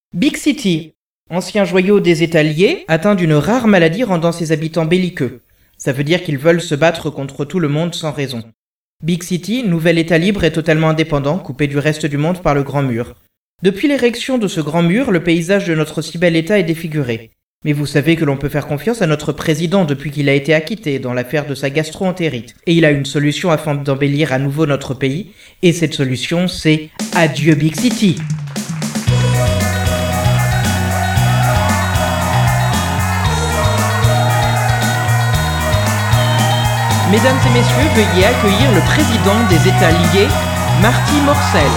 Big City, ancien joyau des États liés, atteint d'une rare maladie rendant ses habitants belliqueux. Ça veut dire qu'ils veulent se battre contre tout le monde sans raison. Big City, nouvel État libre et totalement indépendant, coupé du reste du monde par le Grand Mur. Depuis l'érection de ce Grand Mur, le paysage de notre si bel État est défiguré. Mais vous savez que l'on peut faire confiance à notre président depuis qu'il a été acquitté dans l'affaire de sa gastro-entérite. Et il a une solution afin d'embellir à nouveau notre pays. Et cette solution, c'est adieu Big City. Mesdames et messieurs, veuillez accueillir le président des États liés, Marty Morcel.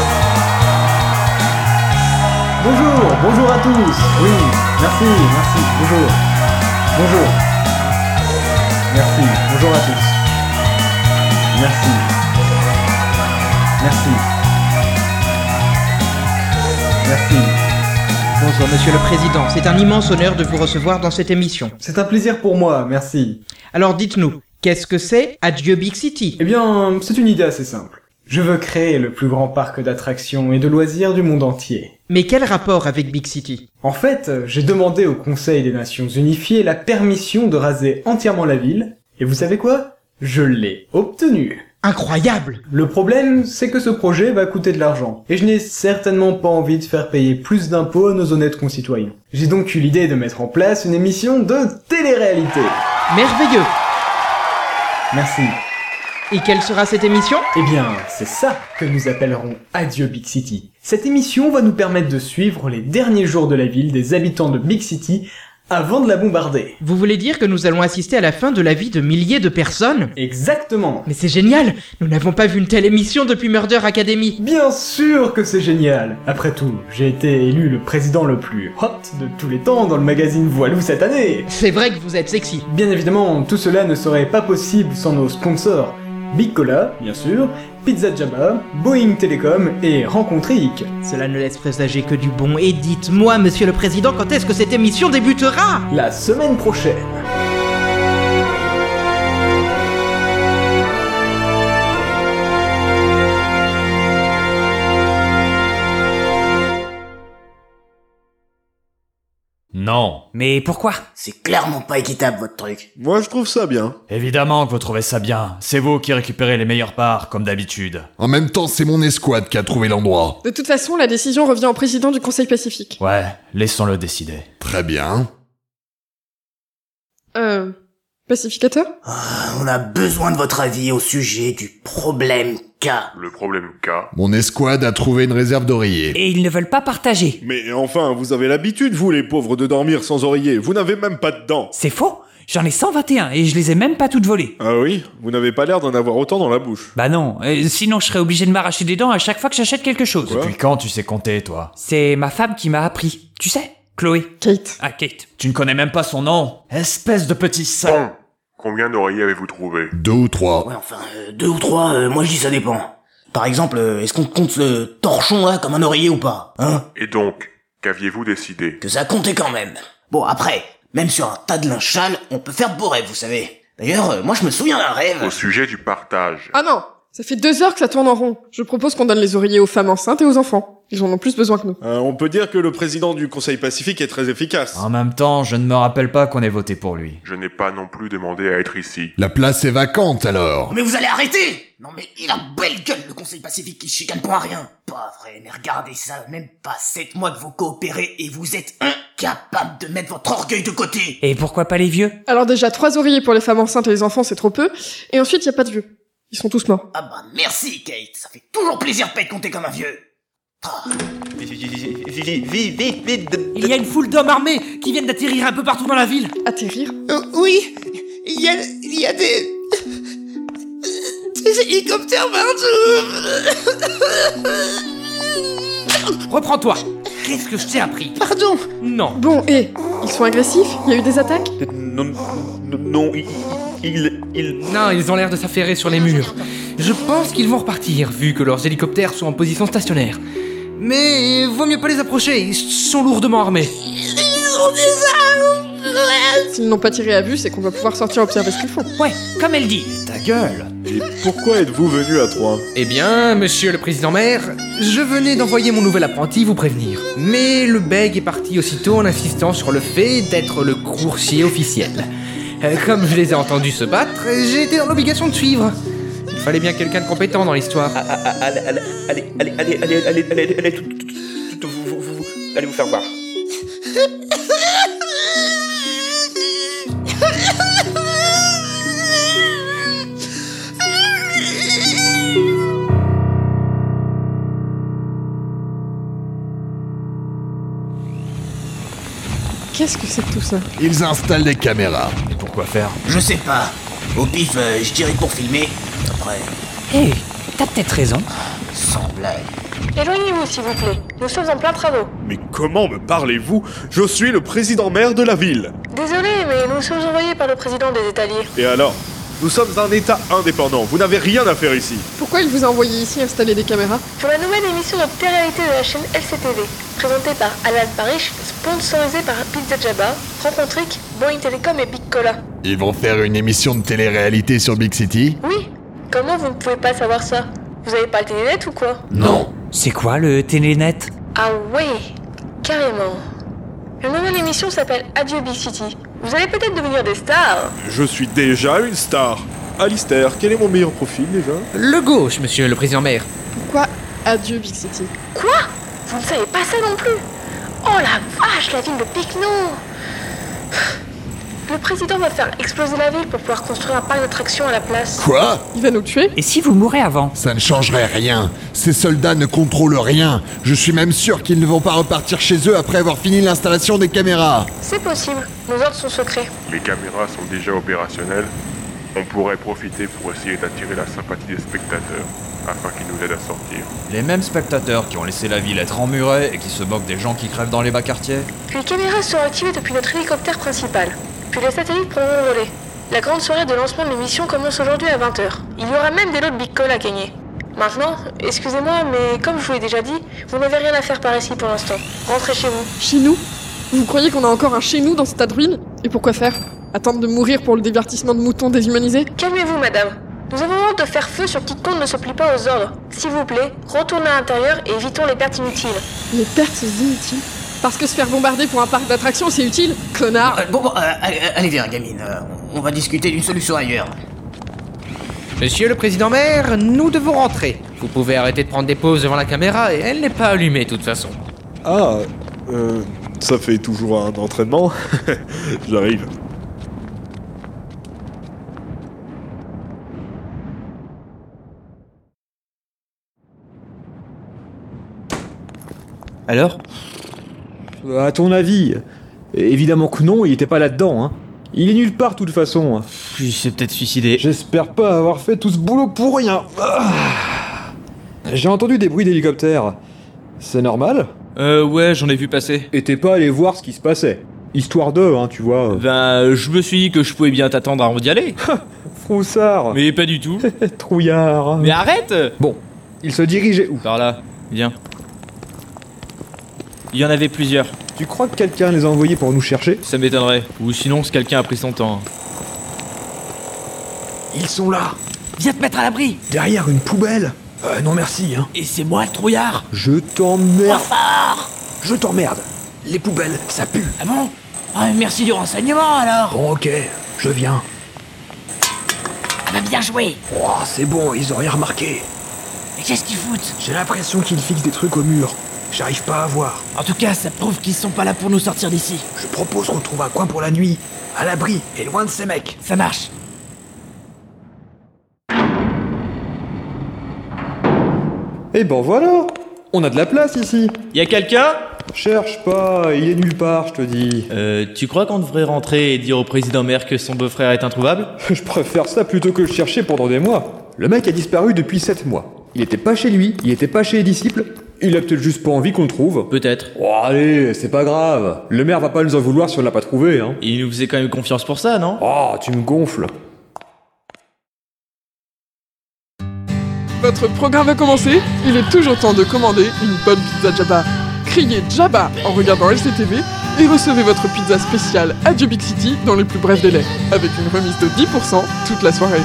Bonjour à tous. Oui, merci, bonjour. Merci, bonjour à tous. Merci. Bonjour Monsieur le Président, c'est un immense honneur de vous recevoir dans cette émission. C'est un plaisir pour moi, merci. Alors dites-nous, qu'est-ce que c'est Adieu Big City ? Eh bien, c'est une idée assez simple. Je veux créer le plus grand parc d'attractions et de loisirs du monde entier. Mais quel rapport avec Big City ? En fait, j'ai demandé au Conseil des Nations Unifiées la permission de raser entièrement la ville, et vous savez quoi ? Je l'ai obtenue. Incroyable ! Le problème, c'est que ce projet va coûter de l'argent, et je n'ai certainement pas envie de faire payer plus d'impôts à nos honnêtes concitoyens. J'ai donc eu l'idée de mettre en place une émission de télé-réalité. Merveilleux ! Merci. Et quelle sera cette émission ? Eh bien, c'est ça que nous appellerons Adieu Big City. Cette émission va nous permettre de suivre les derniers jours de la ville des habitants de Big City avant de la bombarder. Vous voulez dire que nous allons assister à la fin de la vie de milliers de personnes ? Exactement. Mais c'est génial ! Nous n'avons pas vu une telle émission depuis Murder Academy. Bien sûr que c'est génial. Après tout, j'ai été élu le président le plus hot de tous les temps dans le magazine Voilou cette année. C'est vrai que vous êtes sexy. Bien évidemment, tout cela ne serait pas possible sans nos sponsors. Big Cola, bien sûr, Pizza Jabba, Boeing Telecom et Rencontrique. Cela ne laisse présager que du bon. Et dites-moi, Monsieur le Président, quand est-ce que cette émission débutera ? La semaine prochaine. Non. Mais pourquoi ? C'est clairement pas équitable, votre truc. Moi, je trouve ça bien. Évidemment que vous trouvez ça bien. C'est vous qui récupérez les meilleures parts, comme d'habitude. En même temps, c'est mon escouade qui a trouvé l'endroit. De toute façon, la décision revient au président du Conseil Pacifique. Ouais, laissons-le décider. Très bien. Pacificateur ? On a besoin de votre avis au sujet du problème K. Le problème K. Mon escouade a trouvé une réserve d'oreillers. Et ils ne veulent pas partager. Mais enfin, vous avez l'habitude, vous les pauvres, de dormir sans oreiller. Vous n'avez même pas de dents. C'est faux. J'en ai 121 et je les ai même pas toutes volées. Ah oui ? Vous n'avez pas l'air d'en avoir autant dans la bouche. Bah non, sinon je serais obligé de m'arracher des dents à chaque fois que j'achète quelque chose. Quoi ? Depuis quand tu sais compter, toi ? C'est ma femme qui m'a appris. Tu sais, Chloé. Kate. Ah, Kate. Tu ne connais même pas son nom ? Espèce de petit sale. Bon. Combien d'oreillers avez-vous trouvé ? 2 ou 3. Ouais, enfin, 2 ou 3, moi je dis ça dépend. Par exemple, est-ce qu'on compte ce torchon là comme un oreiller ou pas ? Hein ? Et donc, qu'aviez-vous décidé ? Que ça comptait quand même. Bon, après, même sur un tas de linge sale, on peut faire de beaux rêves, vous savez. D'ailleurs, moi je me souviens d'un rêve. Au sujet du partage. Ah non, ça fait 2 heures que ça tourne en rond. Je propose qu'on donne les oreillers aux femmes enceintes et aux enfants. Ils en ont plus besoin que nous. On peut dire que le président du Conseil Pacifique est très efficace. En même temps, je ne me rappelle pas qu'on ait voté pour lui. Je n'ai pas non plus demandé à être ici. La place est vacante alors. Mais vous allez arrêter ! Non mais il a belle gueule le Conseil Pacifique qui chicane pour un rien. Pas vrai, mais regardez ça, même pas 7 mois que vous coopérez et vous êtes incapable de mettre votre orgueil de côté. Et pourquoi pas les vieux ? Alors déjà, 3 oreillers pour les femmes enceintes et les enfants, c'est trop peu. Et ensuite, y a pas de vieux. Ils sont tous morts. Ah bah merci Kate, ça fait toujours plaisir de pas être compté comme un vieux. Il y a une foule d'hommes armés qui viennent d'atterrir un peu partout dans la ville. Atterrir ? Oui, il y a des hélicoptères partout. Reprends-toi. Qu'est-ce que je t'ai appris ? Pardon. Non. Bon, ils sont agressifs ? Il y a eu des attaques ? Non, Non, ils ont l'air de s'affairer sur les murs. Je pense qu'ils vont repartir, vu que leurs hélicoptères sont en position stationnaire. Mais vaut mieux pas les approcher, ils sont lourdement armés. Ils S'ils n'ont pas tiré à vue, c'est qu'on va pouvoir sortir observer ce qu'ils font. Ouais, comme elle dit. Ta gueule. Et pourquoi êtes-vous venu à Troyes? Eh bien, monsieur le président-maire, je venais d'envoyer mon nouvel apprenti vous prévenir. Mais le bègue est parti aussitôt en insistant sur le fait d'être le coursier officiel. Comme je les ai entendus se battre, j'ai été dans l'obligation de suivre. Il fallait bien quelqu'un de compétent dans l'histoire. Allez vous faire voir. Qu'est-ce que c'est que tout ça? Ils installent des caméras. Et pourquoi faire? Je sais pas. Au pif, je dirais pour filmer. Après, Hé, t'as peut-être raison. sans blague. Éloignez-vous, s'il vous plaît. Nous sommes en plein travaux. Mais comment me parlez-vous? Je suis le président-maire de la ville. Désolé, mais nous sommes envoyés par le président des étaliers. Et alors? Nous sommes un état indépendant, vous n'avez rien à faire ici. Pourquoi il vous a envoyé ici installer des caméras? Pour la nouvelle émission de télé-réalité de la chaîne LCTV, présentée par Alan Parrish, sponsorisée par Pizza Jabba, Rencontric, Boeing Telecom et Big Cola. Ils vont faire une émission de télé-réalité sur Big City? Oui. Comment vous ne pouvez pas savoir ça? Vous avez pas le télénet ou quoi? Non. C'est quoi le Télénet? Ah ouais, carrément. La nouvelle émission s'appelle Adieu Big City. Vous allez peut-être devenir des stars. Je suis déjà une star. Alistair, quel est mon meilleur profil déjà? Le gauche, monsieur le président-maire. Pourquoi adieu Big City? Quoi? Vous ne savez pas ça non plus? Oh la vache, la ville de Picno! Le président va faire exploser la ville pour pouvoir construire un parc d'attractions à la place. Quoi? Il va nous tuer? Et si vous mourrez avant? Ça ne changerait rien. Ces soldats ne contrôlent rien. Je suis même sûr qu'ils ne vont pas repartir chez eux après avoir fini l'installation des caméras. C'est possible, nos ordres sont secrets. Les caméras sont déjà opérationnelles. On pourrait profiter pour essayer d'attirer la sympathie des spectateurs, afin qu'ils nous aident à sortir. Les mêmes spectateurs qui ont laissé la ville être emmurée et qui se moquent des gens qui crèvent dans les bas quartiers. Les caméras seront activées depuis notre hélicoptère principal. Puis les satellites prendront le relais. La grande soirée de lancement de l'émission commence aujourd'hui à 20h. Il y aura même des lots de Big Call à gagner. Maintenant, excusez-moi, mais comme je vous l'ai déjà dit, vous n'avez rien à faire par ici pour l'instant. Rentrez chez vous. Chez nous? Vous croyez qu'on a encore un chez nous dans ce tas de ruines? Et pourquoi faire? Attendre de mourir pour le divertissement de moutons déshumanisés? Calmez-vous, madame. Nous avons honte de faire feu sur quiconque ne se plie pas aux ordres. S'il vous plaît, retournez à l'intérieur et évitons les pertes inutiles. Les pertes inutiles? Parce que se faire bombarder pour un parc d'attractions, c'est utile, connard! Allez viens, gamine. On va discuter d'une solution ailleurs. Monsieur le président-maire, nous devons rentrer. Vous pouvez arrêter de prendre des pauses devant la caméra et elle n'est pas allumée de toute façon. Ah, ça fait toujours un entraînement. J'arrive. Alors? À ton avis? Évidemment que non, il était pas là-dedans, hein. Il est nulle part, de toute façon. Il s'est peut-être suicidé. J'espère pas avoir fait tout ce boulot pour rien. J'ai entendu des bruits d'hélicoptère. C'est normal? Ouais, j'en ai vu passer. Et t'es pas allé voir ce qui se passait? Histoire de, hein, tu vois. Ben, je me suis dit que je pouvais bien t'attendre avant d'y aller. Froussard. Mais pas du tout. Trouillard. Mais arrête! Bon, il se dirigeait où? Par là, viens. Il y en avait plusieurs. Tu crois que quelqu'un les a envoyés pour nous chercher? Ça m'étonnerait. Ou sinon, ce quelqu'un a pris son temps. Ils sont là. Viens te mettre à l'abri! Derrière une poubelle? Non merci, hein. Et c'est moi le trouillard! Je t'emmerde. Fort! Je t'emmerde. Les poubelles, ça pue. Ah bon? Ah, merci du renseignement alors! Bon, ok, je viens. Ah bah bien joué! Oh, c'est bon, ils ont rien remarqué. Mais qu'est-ce qu'ils foutent? J'ai l'impression qu'ils fixent des trucs au mur. J'arrive pas à voir. En tout cas, ça prouve qu'ils sont pas là pour nous sortir d'ici. Je propose qu'on trouve un coin pour la nuit. À l'abri et loin de ces mecs. Ça marche. Eh ben voilà. On a de la place ici. Y a quelqu'un? Cherche pas, il est nulle part, je te dis. Tu crois qu'on devrait rentrer et dire au président-maire que son beau-frère est introuvable? Je préfère ça plutôt que le chercher pendant des mois. Le mec a disparu depuis 7 mois. Il était pas chez lui, il était pas chez les disciples. Il a peut-être juste pas envie qu'on le trouve. Peut-être. Oh allez, c'est pas grave. Le maire va pas nous en vouloir si on l'a pas trouvé, hein. Il nous faisait quand même confiance pour ça, non? Oh, tu me gonfles. Votre programme va commencer, il est toujours temps de commander une bonne pizza Jabba. criez Jabba en regardant LCTV et recevez votre pizza spéciale Adieu Big City dans les plus brefs délais, avec une remise de 10% toute la soirée.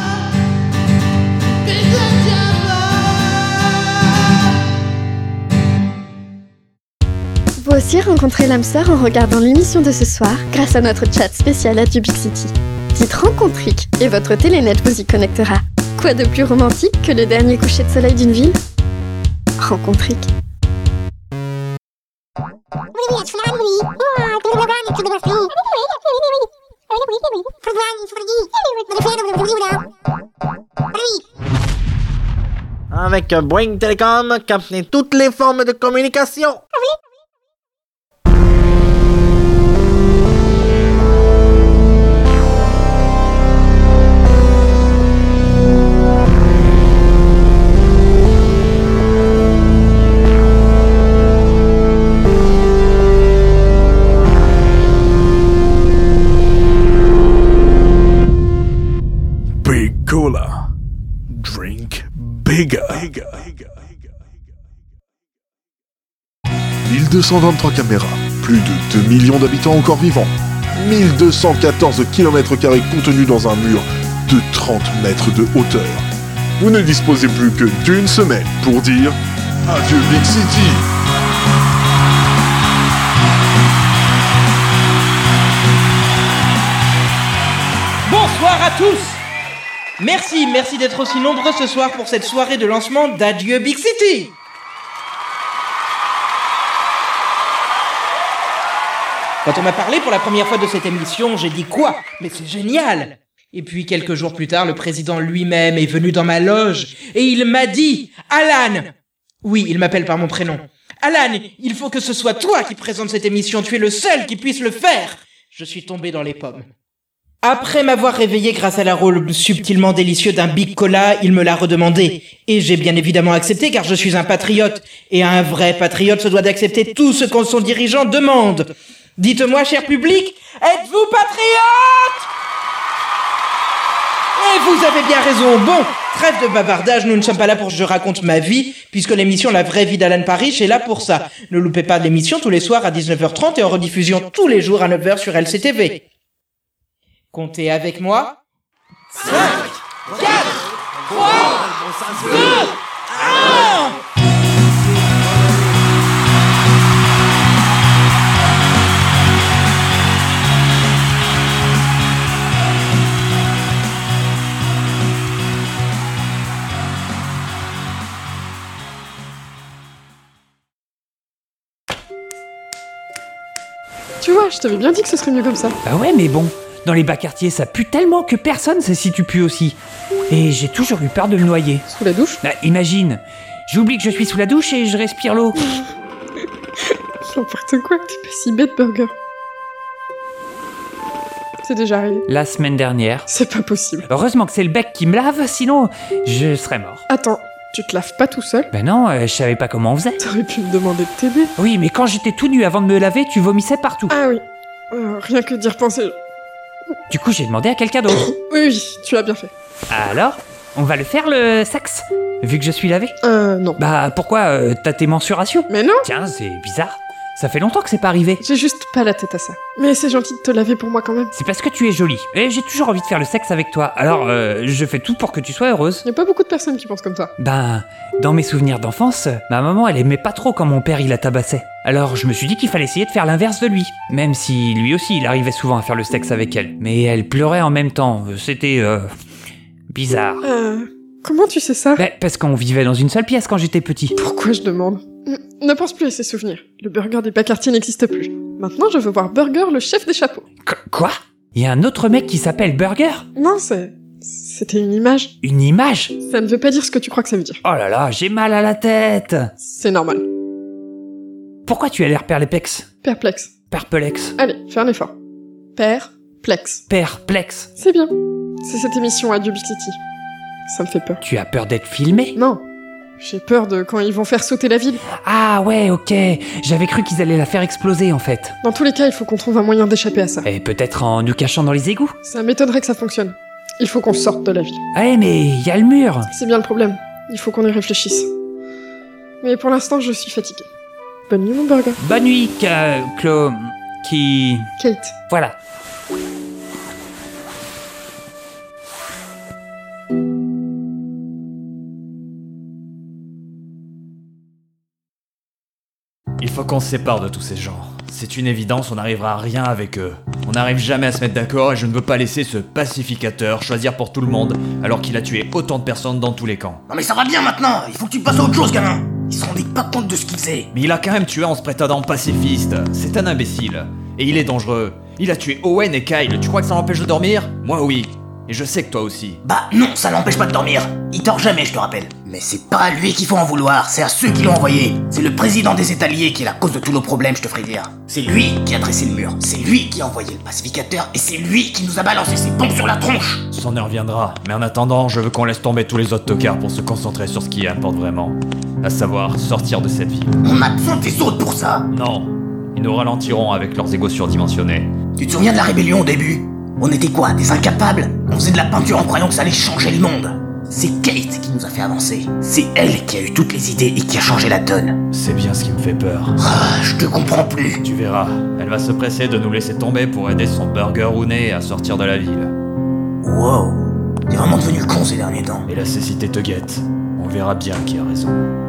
Vous aussi rencontrez l'âme sœur en regardant l'émission de ce soir grâce à notre chat spécial Adieu Big City. Dites Rencontrique et votre télénet vous y connectera. Quoi de plus romantique que le dernier coucher de soleil d'une ville ? Rencontrique. Avec Boeing Telecom, captez toutes les formes de communication. Big Cola. Drink bigger. 1223 caméras, plus de 2 millions d'habitants encore vivants, 1214 km² contenus dans un mur de 30 mètres de hauteur. Vous ne disposez plus que d'une semaine pour dire adieu Big City. Bonsoir à tous. Merci d'être aussi nombreux ce soir pour cette soirée de lancement d'Adieu Big City. Quand on m'a parlé pour la première fois de cette émission, j'ai dit quoi ? Mais c'est génial ! Et puis quelques jours plus tard, le président lui-même est venu dans ma loge et il m'a dit « Alan !» Oui, il m'appelle par mon prénom. « Alan, il faut que ce soit toi qui présente cette émission, tu es le seul qui puisse le faire !» Je suis tombé dans les pommes. Après m'avoir réveillé grâce à l'arôme subtilement délicieux d'un Big Cola, il me l'a redemandé. Et j'ai bien évidemment accepté car je suis un patriote. Et un vrai patriote se doit d'accepter tout ce que son dirigeant demande. Dites-moi, cher public, êtes-vous patriote ? Et vous avez bien raison. Bon, trêve de bavardage, nous ne sommes pas là pour que je raconte ma vie, puisque l'émission La Vraie Vie d'Alan Parrish est là pour ça. Ne loupez pas l'émission tous les soirs à 19h30 et en rediffusion tous les jours à 9h sur LCTV. Comptez avec moi. 5, 4, 3, 2, 1. Tu vois, je t'avais bien dit que ce serait mieux comme ça. Bah ouais, mais bon, dans les bas quartiers, ça pue tellement que personne sait si tu pues aussi. Et j'ai toujours eu peur de me noyer. Sous la douche ? Bah imagine, j'oublie que je suis sous la douche et je respire l'eau. N'importe quoi, t'es pas si bête, Burger. C'est déjà arrivé. La semaine dernière. C'est pas possible. Heureusement que c'est le bec qui me lave, sinon je serais mort. Attends, tu te laves pas tout seul ? Ben non, je savais pas comment on faisait. T'aurais pu me demander de t'aider. Oui, mais quand j'étais tout nu avant de me laver, tu vomissais partout. Ah oui. Rien que d'y repenser. Du coup, j'ai demandé à quelqu'un d'autre. Oui, tu as bien fait. Alors, on va le faire le sexe, vu que je suis lavé ? Non. Bah pourquoi t'as tes mensurations ? Mais non. Tiens, c'est bizarre. Ça fait longtemps que c'est pas arrivé. J'ai juste pas la tête à ça. Mais c'est gentil de te laver pour moi quand même. C'est parce que tu es jolie. Et j'ai toujours envie de faire le sexe avec toi. Alors, je fais tout pour que tu sois heureuse. Y a pas beaucoup de personnes qui pensent comme toi. Ben, dans mes souvenirs d'enfance, ma maman, elle aimait pas trop quand mon père, il la tabassait. Alors, je me suis dit qu'il fallait essayer de faire l'inverse de lui. Même si, lui aussi, il arrivait souvent à faire le sexe avec elle. Mais elle pleurait en même temps. C'était, bizarre. Comment tu sais ça ? Ben, parce qu'on vivait dans une seule pièce quand j'étais petit. Pourquoi je demande ? Ne pense plus à ces souvenirs. Le burger des bas-quartiers n'existe plus. Maintenant, je veux voir Burger, le chef des chapeaux. Quoi ? Il y a un autre mec qui s'appelle Burger ? Non, c'était une image. Une image ? Ça ne veut pas dire ce que tu crois que ça veut dire. Oh là là, j'ai mal à la tête. C'est normal. Pourquoi tu as l'air perplexe ? Perplexe. Perplexe. Allez, fais un effort. Perplexe. Perplexe. C'est bien. C'est cette émission Adieu Big City. Ça me fait peur. Tu as peur d'être filmé ? Non. J'ai peur de quand ils vont faire sauter la ville. Ah ouais, ok. J'avais cru qu'ils allaient la faire exploser en fait. Dans tous les cas, il faut qu'on trouve un moyen d'échapper à ça. Et peut-être en nous cachant dans les égouts ? Ça m'étonnerait que ça fonctionne. Il faut qu'on sorte de la ville. Ouais, mais il y a le mur. C'est bien le problème. Il faut qu'on y réfléchisse. Mais pour l'instant, je suis fatiguée. Bonne nuit, mon burger. Bonne nuit, Kate. Voilà. Il faut qu'on se sépare de tous ces gens. C'est une évidence, on n'arrivera à rien avec eux. On n'arrive jamais à se mettre d'accord et je ne veux pas laisser ce pacificateur choisir pour tout le monde alors qu'il a tué autant de personnes dans tous les camps. Non mais ça va bien maintenant, il faut que tu passes à autre chose, gamin. Ils se rendaient pas compte de ce qu'il faisait. Mais il a quand même tué en se prétendant pacifiste. C'est un imbécile. Et il est dangereux. Il a tué Owen et Kyle, tu crois que ça m'empêche de dormir? Moi oui. Et je sais que toi aussi. Bah non, ça l'empêche pas de dormir. Il dort jamais, je te rappelle. Mais c'est pas à lui qu'il faut en vouloir, c'est à ceux qui l'ont envoyé. C'est le président des étaliers qui est la cause de tous nos problèmes, je te ferai dire. C'est lui qui a dressé le mur, c'est lui qui a envoyé le pacificateur, et c'est lui qui nous a balancé ses bombes sur la tronche. C'en reviendra, mais en attendant, je veux qu'on laisse tomber tous les autres tocards pour se concentrer sur ce qui importe vraiment. À savoir, sortir de cette ville. On a besoin des autres pour ça. Non, ils nous ralentiront avec leurs égos surdimensionnés. Tu te souviens de la rébellion au début? On était quoi, des incapables? On faisait de la peinture en croyant que ça allait changer le monde. C'est Kate qui nous a fait avancer. C'est elle qui a eu toutes les idées et qui a changé la donne. C'est bien ce qui me fait peur. Ah, je te comprends plus. Tu verras, elle va se presser de nous laisser tomber pour aider son burger rouné à sortir de la ville. Wow, t'es vraiment devenu con ces derniers temps. Et la cécité te guette. On verra bien qui a raison.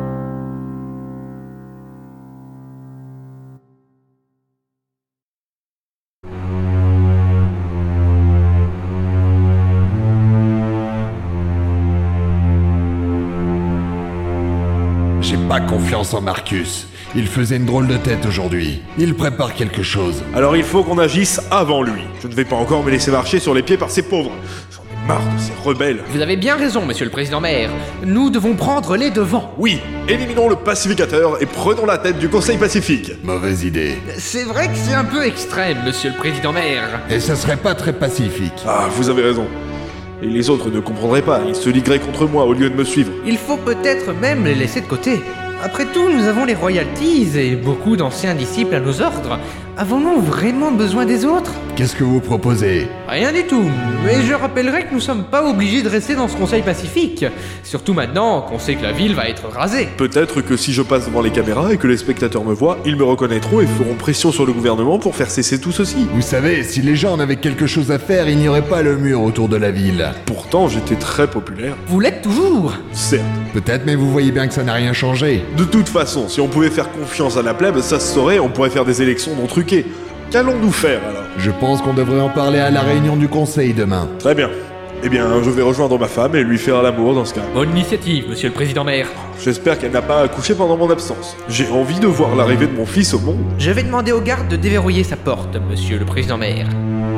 J'ai pas confiance en Marcus. Il faisait une drôle de tête aujourd'hui. Il prépare quelque chose. Alors il faut qu'on agisse avant lui. Je ne vais pas encore me laisser marcher sur les pieds par ces pauvres. J'en ai marre de ces rebelles. Vous avez bien raison, monsieur le président maire. Nous devons prendre les devants. Oui, éliminons le pacificateur et prenons la tête du Conseil Pacifique. Mauvaise idée. C'est vrai que c'est un peu extrême, monsieur le président maire. Et ça serait pas très pacifique. Ah, vous avez raison. Et les autres ne comprendraient pas, ils se ligueraient contre moi au lieu de me suivre. Il faut peut-être même les laisser de côté. Après tout, nous avons les royalties et beaucoup d'anciens disciples à nos ordres. Avons-nous vraiment besoin des autres? Qu'est-ce que vous proposez? Rien du tout, mais je rappellerai que nous sommes pas obligés de rester dans ce conseil pacifique. Surtout maintenant qu'on sait que la ville va être rasée. Peut-être que si je passe devant les caméras et que les spectateurs me voient, ils me reconnaîtront et feront pression sur le gouvernement pour faire cesser tout ceci. Vous savez, si les gens en avaient quelque chose à faire, il n'y aurait pas le mur autour de la ville. Pourtant, j'étais très populaire. Vous l'êtes toujours? Certes. Peut-être, mais vous voyez bien que ça n'a rien changé. De toute façon, si on pouvait faire confiance à la plèbe, ça se saurait, on pourrait faire des élections non truquées. Qu'allons-nous faire alors? Je pense qu'on devrait en parler à la réunion du conseil demain. Très bien. Eh bien, je vais rejoindre ma femme et lui faire l'amour dans ce cas. Bonne initiative, monsieur le président maire. J'espère qu'elle n'a pas accouché pendant mon absence. J'ai envie de voir l'arrivée de mon fils au monde. Je vais demander aux gardes de déverrouiller sa porte, monsieur le président maire.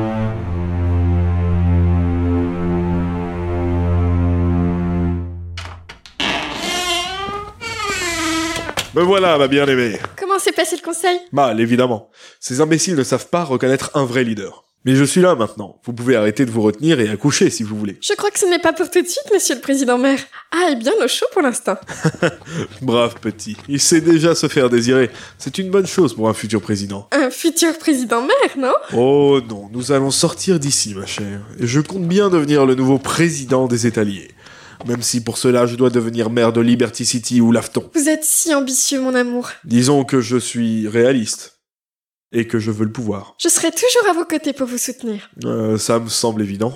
Me voilà, ma bien-aimée. Comment s'est passé le conseil? Mal, évidemment. Ces imbéciles ne savent pas reconnaître un vrai leader. Mais je suis là maintenant. Vous pouvez arrêter de vous retenir et accoucher si vous voulez. Je crois que ce n'est pas pour tout de suite, monsieur le président maire. Ah, et bien au chaud pour l'instant. Brave petit. Il sait déjà se faire désirer. C'est une bonne chose pour un futur président. Un futur président maire, non? Oh non, nous allons sortir d'ici, ma chère. Et je compte bien devenir le nouveau président des étaliers. Même si pour cela je dois devenir maire de Liberty City ou Lafton. Vous êtes si ambitieux, mon amour. Disons que je suis réaliste. Et que je veux le pouvoir. Je serai toujours à vos côtés pour vous soutenir. Ça me semble évident.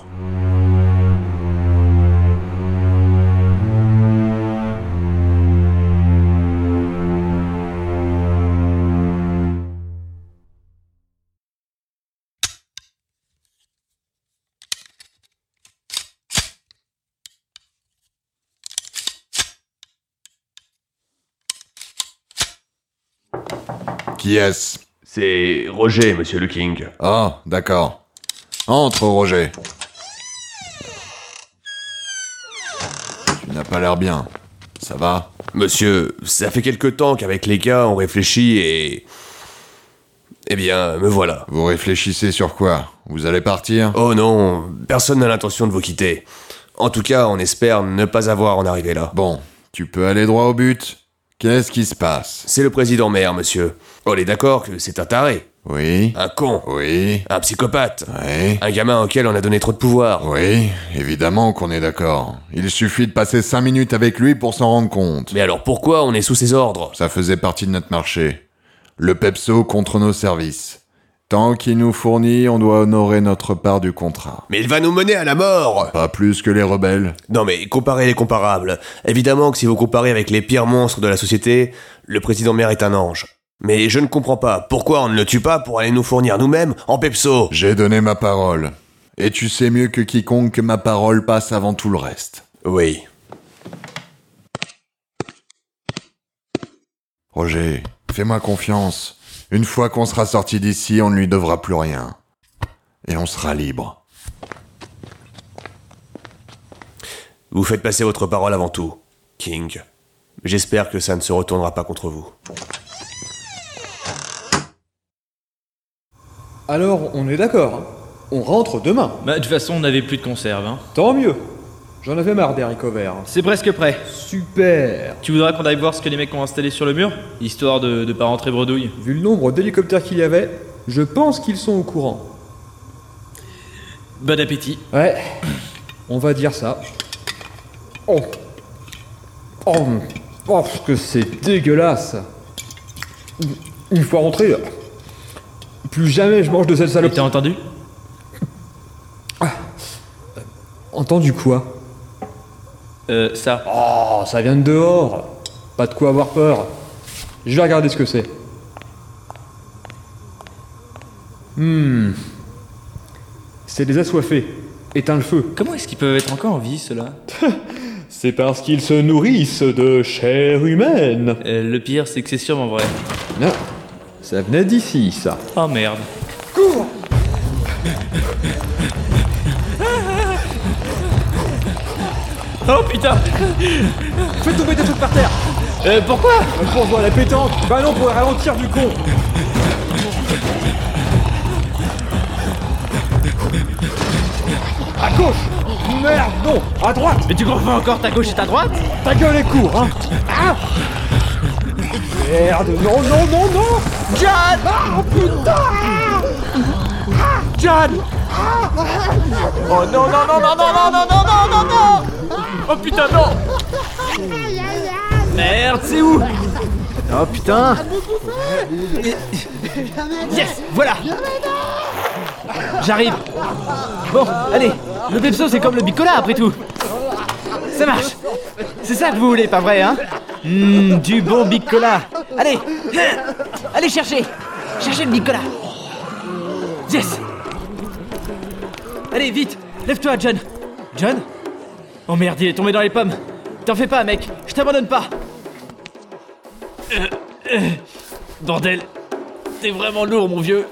Qui est-ce? C'est Roger, monsieur le King. Ah, d'accord. Entre, Roger. Tu n'as pas l'air bien. Ça va? Monsieur, ça fait quelque temps qu'avec les gars, on réfléchit et... Eh bien, me voilà. Vous réfléchissez sur quoi? Vous allez partir? Oh non, personne n'a l'intention de vous quitter. En tout cas, on espère ne pas avoir en arrivé là. Bon, tu peux aller droit au but. Qu'est-ce qui se passe? C'est le président maire, monsieur. On est d'accord que c'est un taré. Oui. Un con. Oui. Un psychopathe. Oui. Un gamin auquel on a donné trop de pouvoir. Oui, évidemment qu'on est d'accord. Il suffit de passer 5 minutes avec lui pour s'en rendre compte. Mais alors pourquoi on est sous ses ordres? Ça faisait partie de notre marché. Le Pepso contre nos services. Tant qu'il nous fournit, on doit honorer notre part du contrat. Mais il va nous mener à la mort! Pas plus que les rebelles. Non mais comparez les comparables. Évidemment que si vous comparez avec les pires monstres de la société, le président maire est un ange. Mais je ne comprends pas, pourquoi on ne le tue pas pour aller nous fournir nous-mêmes en Pepso? J'ai donné ma parole. Et tu sais mieux que quiconque que ma parole passe avant tout le reste. Oui. Roger, fais-moi confiance. Une fois qu'on sera sorti d'ici, on ne lui devra plus rien. Et on sera libre. Vous faites passer votre parole avant tout, King. J'espère que ça ne se retournera pas contre vous. Alors, on est d'accord, hein. On rentre demain. Bah, de toute façon, on n'avait plus de conserve, hein. Tant mieux. J'en avais marre des haricots verts. C'est presque prêt. Super. Tu voudrais qu'on aille voir ce que les mecs ont installé sur le mur? Histoire de pas rentrer bredouille. Vu le nombre d'hélicoptères qu'il y avait, je pense qu'ils sont au courant. Bon appétit. Ouais, on va dire ça. Oh, que c'est dégueulasse. Une fois rentré, plus jamais je mange de cette salope. Et t'as entendu? Entendu quoi? Ça. Oh, ça vient de dehors. Pas de quoi avoir peur. Je vais regarder ce que c'est. C'est des assoiffés. Éteins le feu. Comment est-ce qu'ils peuvent être encore en vie, ceux-là? C'est parce qu'ils se nourrissent de chair humaine. Le pire, c'est que c'est sûrement vrai. Non, ça venait d'ici, ça. Oh merde. Cours! Oh putain! Fais tomber des trucs par terre! Pourquoi? Pour jouer à la pétanque! Bah non, pour ralentir du con! À gauche! Merde, non! À droite! Mais tu confonds encore ta gauche et ta droite? Ta gueule est court, hein! Ah! Merde, non, non, non, non! John! Oh putain! John! Oh non, non, non, non, non, non, non, non, non, non, non! Oh putain, non! Merde, c'est où? Oh putain! Yes, voilà! J'arrive! Bon, allez, le Pepso c'est comme le Bicola après tout! Ça marche! C'est ça que vous voulez, pas vrai, hein? Du bon Bicola! Allez! Allez chercher! Cherchez le Bicola! Yes! Allez, vite! Lève-toi, John! John? Oh merde, il est tombé dans les pommes! T'en fais pas, mec! Je t'abandonne pas! Bordel! T'es vraiment lourd, mon vieux!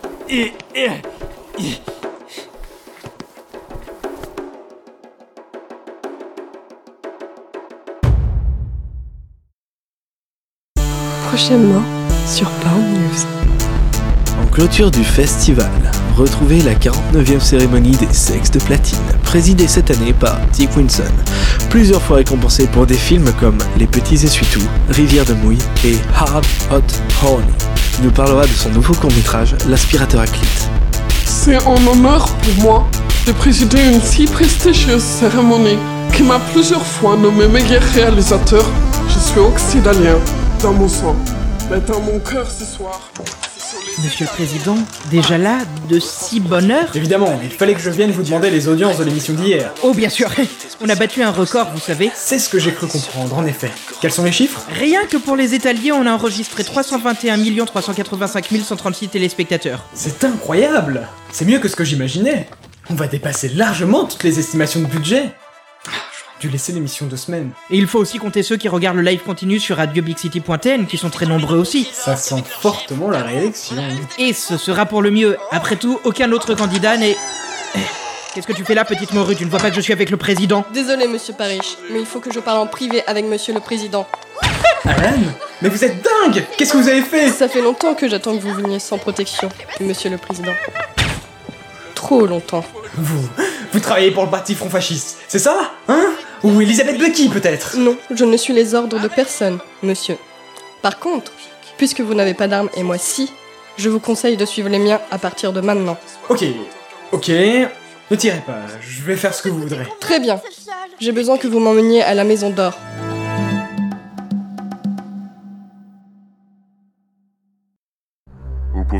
Prochainement sur Pound News. En clôture du festival, retrouvez la 49e cérémonie des Sexes de Platine, présidée cette année par Dick Winson, plusieurs fois récompensé pour des films comme Les Petits Essuie-Tout, Rivière de Mouille et Hard, Hot, Horny. Il nous parlera de son nouveau court-métrage, L'aspirateur à clit. C'est un honneur pour moi de présider une si prestigieuse cérémonie qui m'a plusieurs fois nommé meilleur réalisateur. Je suis occidentalien dans mon sang, mais dans mon cœur ce soir. Monsieur le Président, déjà là, de si bonne heure? Évidemment, il fallait que je vienne vous demander les audiences de l'émission d'hier. Oh bien sûr, on a battu un record, vous savez. C'est ce que j'ai cru comprendre, en effet. Quels sont les chiffres? Rien que pour les étaliers, on a enregistré 321 385 136 téléspectateurs. C'est incroyable! C'est mieux que ce que j'imaginais. On va dépasser largement toutes les estimations de budget. J'aurais dû laisser l'émission 2 semaines. Et il faut aussi compter ceux qui regardent le live continu sur radiobigcity.tn, qui sont très nombreux aussi. Ça sent fortement la réélection. Et ce sera pour le mieux. Après tout, aucun autre candidat n'est... Qu'est-ce que tu fais là, petite morue? Tu ne vois pas que je suis avec le président? Désolé, monsieur Parrish, mais il faut que je parle en privé avec monsieur le président. Alan? Mais vous êtes dingue! Qu'est-ce que vous avez fait? Ça fait longtemps que j'attends que vous veniez sans protection, monsieur le président. Trop longtemps. Vous travaillez pour le parti Front Fasciste, c'est ça? Hein? Ou Elisabeth Bucky, peut-être? Non, je ne suis les ordres de personne, monsieur. Par contre, puisque vous n'avez pas d'armes et moi si, je vous conseille de suivre les miens à partir de maintenant. Ok. Ne tirez pas, je vais faire ce que vous voudrez. Très bien. J'ai besoin que vous m'emmeniez à la Maison d'Or.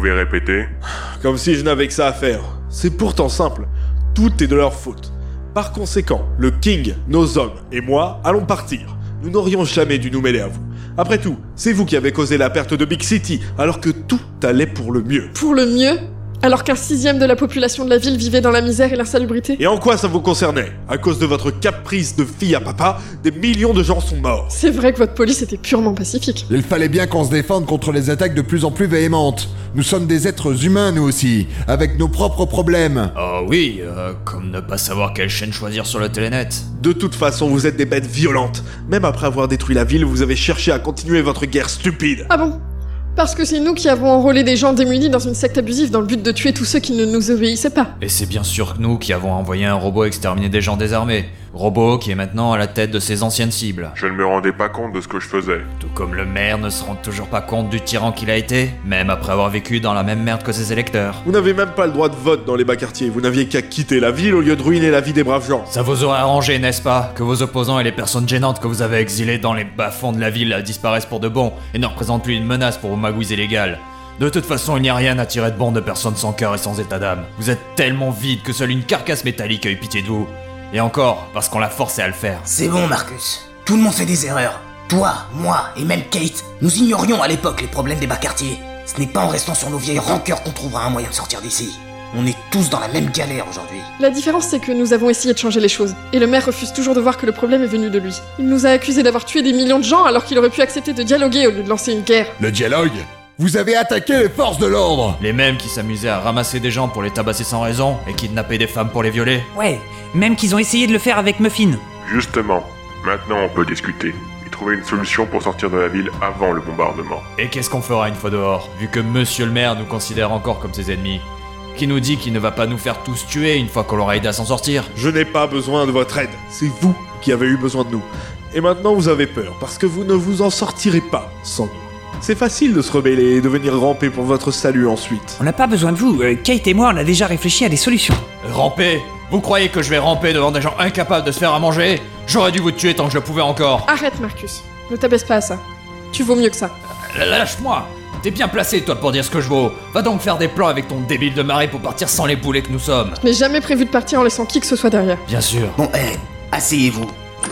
pouvez répéter? Comme si je n'avais que ça à faire. C'est pourtant simple. Tout est de leur faute. Par conséquent, le King, nos hommes et moi allons partir. Nous n'aurions jamais dû nous mêler à vous. Après tout, c'est vous qui avez causé la perte de Big City, alors que tout allait pour le mieux. Pour le mieux? Alors qu'un 6e de la population de la ville vivait dans la misère et l'insalubrité? Et en quoi ça vous concernait? À cause de votre caprice de fille à papa, des millions de gens sont morts. C'est vrai que votre police était purement pacifique. Il fallait bien qu'on se défende contre les attaques de plus en plus véhémentes. Nous sommes des êtres humains, nous aussi, avec nos propres problèmes. Oh oui, comme ne pas savoir quelle chaîne choisir sur le télénet. De toute façon, vous êtes des bêtes violentes. Même après avoir détruit la ville, vous avez cherché à continuer votre guerre stupide. Ah bon? Parce que c'est nous qui avons enrôlé des gens démunis dans une secte abusive dans le but de tuer tous ceux qui ne nous obéissaient pas. Et c'est bien sûr nous qui avons envoyé un robot exterminer des gens désarmés. Robot qui est maintenant à la tête de ses anciennes cibles. Je ne me rendais pas compte de ce que je faisais. Tout comme le maire ne se rend toujours pas compte du tyran qu'il a été, même après avoir vécu dans la même merde que ses électeurs. Vous n'avez même pas le droit de vote dans les bas quartiers. Vous n'aviez qu'à quitter la ville au lieu de ruiner la vie des braves gens. Ça vous aurait arrangé, n'est-ce pas? Que vos opposants et les personnes gênantes que vous avez exilées dans les bas-fonds de la ville disparaissent pour de bon et ne représentent plus une menace pour vos magouilles illégales. De toute façon, il n'y a rien à tirer de bon de personnes sans cœur et sans état d'âme. Vous êtes tellement vide que seule une carcasse métallique a eu pitié de vous. Et encore, parce qu'on l'a forcé à le faire. C'est bon, Marcus. Tout le monde fait des erreurs. Toi, moi et même Kate, nous ignorions à l'époque les problèmes des bas quartiers. Ce n'est pas en restant sur nos vieilles rancœurs qu'on trouvera un moyen de sortir d'ici. On est tous dans la même galère aujourd'hui. La différence, c'est que nous avons essayé de changer les choses. Et le maire refuse toujours de voir que le problème est venu de lui. Il nous a accusés d'avoir tué des millions de gens alors qu'il aurait pu accepter de dialoguer au lieu de lancer une guerre. Le dialogue? Vous avez attaqué les forces de l'ordre! Les mêmes qui s'amusaient à ramasser des gens pour les tabasser sans raison et kidnapper des femmes pour les violer. Ouais, même qu'ils ont essayé de le faire avec Muffin. Justement, maintenant on peut discuter et trouver une solution pour sortir de la ville avant le bombardement. Et qu'est-ce qu'on fera une fois dehors, vu que monsieur le maire nous considère encore comme ses ennemis? Qui nous dit qu'il ne va pas nous faire tous tuer une fois qu'on l'aura aidé à s'en sortir? Je n'ai pas besoin de votre aide. C'est vous qui avez eu besoin de nous. Et maintenant vous avez peur, parce que vous ne vous en sortirez pas sans nous. C'est facile de se rebeller et de venir ramper pour votre salut ensuite. On n'a pas besoin de vous, Kate et moi on a déjà réfléchi à des solutions. Ramper? Vous croyez que je vais ramper devant des gens incapables de se faire à manger? J'aurais dû vous tuer tant que je le pouvais encore. Arrête, Marcus. Ne t'abaisse pas à ça. Tu vaux mieux que ça. Lâche-moi. T'es bien placé, toi, pour dire ce que je vaux. Va donc faire des plans avec ton débile de marée pour partir sans les boulets que nous sommes. Je n'ai jamais prévu de partir en laissant qui que ce soit derrière. Bien sûr. Bon, asseyez-vous.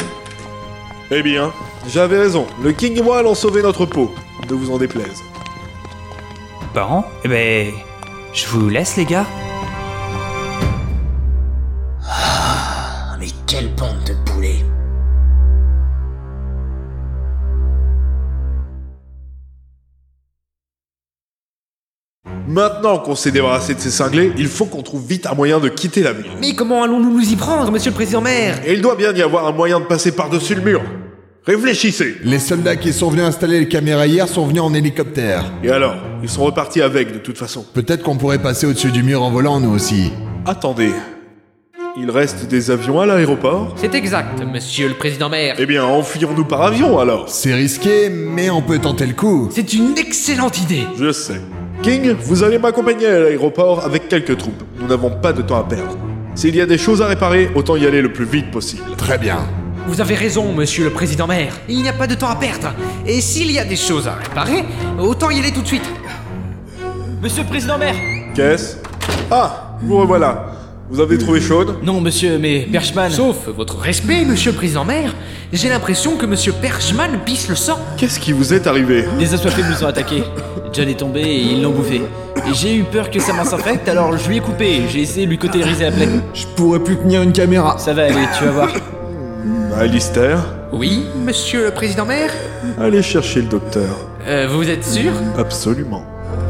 Eh bien, j'avais raison. Le King et moi allons sauver notre peau. Ne vous en déplaise. Bon, eh ben... je vous laisse, les gars. Ah, mais quelle bande de poulets. Maintenant qu'on s'est débarrassé de ces cinglés, il faut qu'on trouve vite un moyen de quitter la ville. Mais comment allons-nous nous y prendre, monsieur le président maire? Et il doit bien y avoir un moyen de passer par-dessus le mur. Réfléchissez. Les soldats qui sont venus installer les caméras hier sont venus en hélicoptère. Et alors? Ils sont repartis avec, de toute façon. Peut-être qu'on pourrait passer au-dessus du mur en volant, nous aussi. Attendez. Il reste des avions à l'aéroport? C'est exact, monsieur le président maire. Eh bien, enfuyons-nous par avion, alors. C'est risqué, mais on peut tenter le coup. C'est une excellente idée. Je sais. King, vous allez m'accompagner à l'aéroport avec quelques troupes. Nous n'avons pas de temps à perdre. S'il y a des choses à réparer, autant y aller le plus vite possible. Très bien. Vous avez raison, monsieur le président maire. Il n'y a pas de temps à perdre. Et s'il y a des choses à réparer, autant y aller tout de suite. Monsieur le président maire! Qu'est-ce? Ah, vous revoilà. Vous avez trouvé Sean? Non, monsieur, mais Perchman... Sauf votre respect, monsieur le président maire, j'ai l'impression que monsieur Perchman pisse le sang. Qu'est-ce qui vous est arrivé? Des assoiffés nous ont attaqués. John est tombé et ils l'ont bouffé. Et j'ai eu peur que sa main s'infecte, alors je lui ai coupé. J'ai essayé de lui cautériser la plaie. Je pourrais plus tenir une caméra. Ça va aller, tu vas voir. Alistair? Oui, monsieur le président maire? Allez chercher le docteur. Vous êtes sûr? Absolument.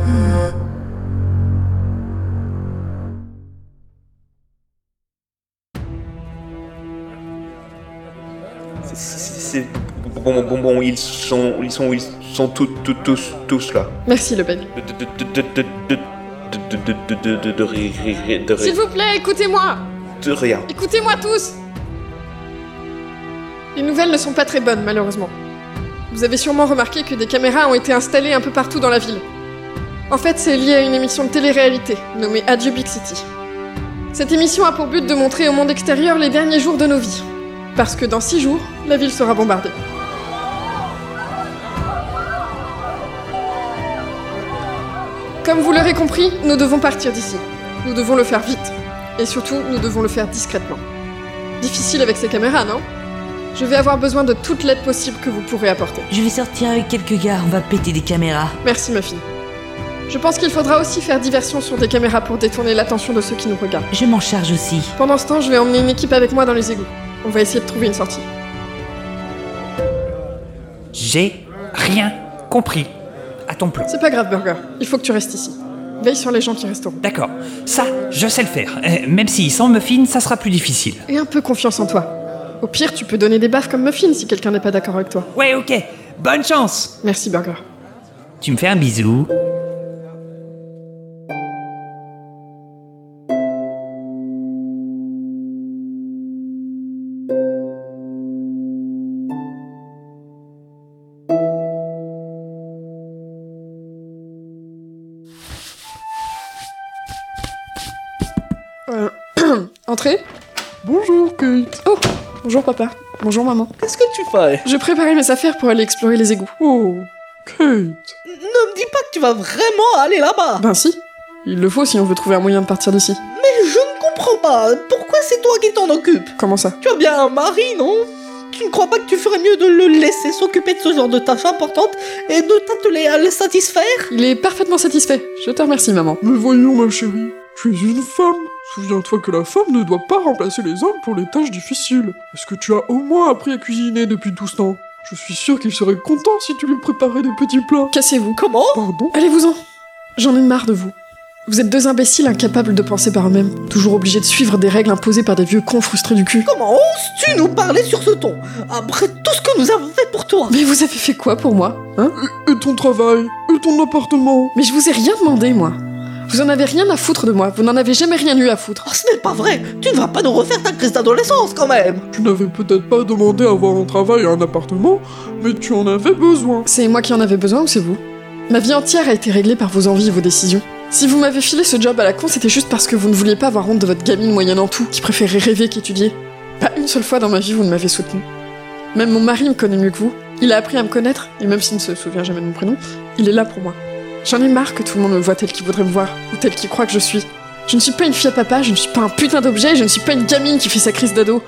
C'est... Bon, ils sont tous là. Merci, Le Ben. S'il vous plaît, écoutez-moi! De rien. Écoutez-moi tous! Les nouvelles ne sont pas très bonnes, malheureusement. Vous avez sûrement remarqué que des caméras ont été installées un peu partout dans la ville. En fait, c'est lié à une émission de télé-réalité, nommée Adieu Big City. Cette émission a pour but de montrer au monde extérieur les derniers jours de nos vies. Parce que dans 6 jours, la ville sera bombardée. Comme vous l'aurez compris, nous devons partir d'ici. Nous devons le faire vite. Et surtout, nous devons le faire discrètement. Difficile avec ces caméras, non ? Je vais avoir besoin de toute l'aide possible que vous pourrez apporter. Je vais sortir avec quelques gars, on va péter des caméras. Merci, ma fille. Je pense qu'il faudra aussi faire diversion sur des caméras pour détourner l'attention de ceux qui nous regardent. Je m'en charge aussi. Pendant ce temps, je vais emmener une équipe avec moi dans les égouts. On va essayer de trouver une sortie. J'ai rien compris à ton plan. C'est pas grave, Burger. Il faut que tu restes ici. Veille sur les gens qui resteront. D'accord, ça, je sais le faire. Même si sans Muffin, ça sera plus difficile. Et un peu confiance en toi. Au pire, tu peux donner des baffes comme Muffin si quelqu'un n'est pas d'accord avec toi. Ouais, ok. Bonne chance. Merci, Burger. Tu me fais un bisou. Entrez. Bonjour, Kate. Oh, bonjour papa. Bonjour maman. Qu'est-ce que tu fais? Je préparais mes affaires pour aller explorer les égouts. Oh, Kate. Ne me dis pas que tu vas vraiment aller là-bas. Ben si. Il le faut si on veut trouver un moyen de partir d'ici. Mais je ne comprends pas. Pourquoi c'est toi qui t'en occupes? Comment ça? Tu as bien un mari, non? Tu ne crois pas que tu ferais mieux de le laisser s'occuper de ce genre de tâches importantes et de t'atteler à le satisfaire? Il est parfaitement satisfait. Je te remercie, maman. Mais voyons, ma chérie. Tu es une femme. Souviens-toi que la femme ne doit pas remplacer les hommes pour les tâches difficiles. Est-ce que tu as au moins appris à cuisiner depuis tout ce temps? Je suis sûr qu'il serait content si tu lui préparais des petits plats. Cassez-vous. Comment? Pardon? Allez-vous-en. J'en ai marre de vous. Vous êtes deux imbéciles incapables de penser par eux-mêmes, toujours obligés de suivre des règles imposées par des vieux cons frustrés du cul. Comment oses-tu nous parler sur ce ton, après tout ce que nous avons fait pour toi? Mais vous avez fait quoi pour moi, hein? Et ton travail? Et ton appartement? Mais je vous ai rien demandé, moi. Vous en avez rien à foutre de moi, vous n'en avez jamais rien eu à foutre. Oh, ce n'est pas vrai. Tu ne vas pas nous refaire ta crise d'adolescence, quand même. Tu n'avais peut-être pas demandé à avoir un travail et un appartement, mais tu en avais besoin. C'est moi qui en avais besoin ou c'est vous? Ma vie entière a été réglée par vos envies et vos décisions. Si vous m'avez filé ce job à la con, c'était juste parce que vous ne vouliez pas avoir honte de votre gamine moyennant tout, qui préférait rêver qu'étudier. Pas une seule fois dans ma vie vous ne m'avez soutenu. Même mon mari me connaît mieux que vous. Il a appris à me connaître, et même s'il ne se souvient jamais de mon prénom, il est là pour moi. J'en ai marre que tout le monde me voit tel qu'il voudrait me voir, ou tel qu'il croit que je suis. Je ne suis pas une fille à papa, je ne suis pas un putain d'objet, je ne suis pas une gamine qui fait sa crise d'ado.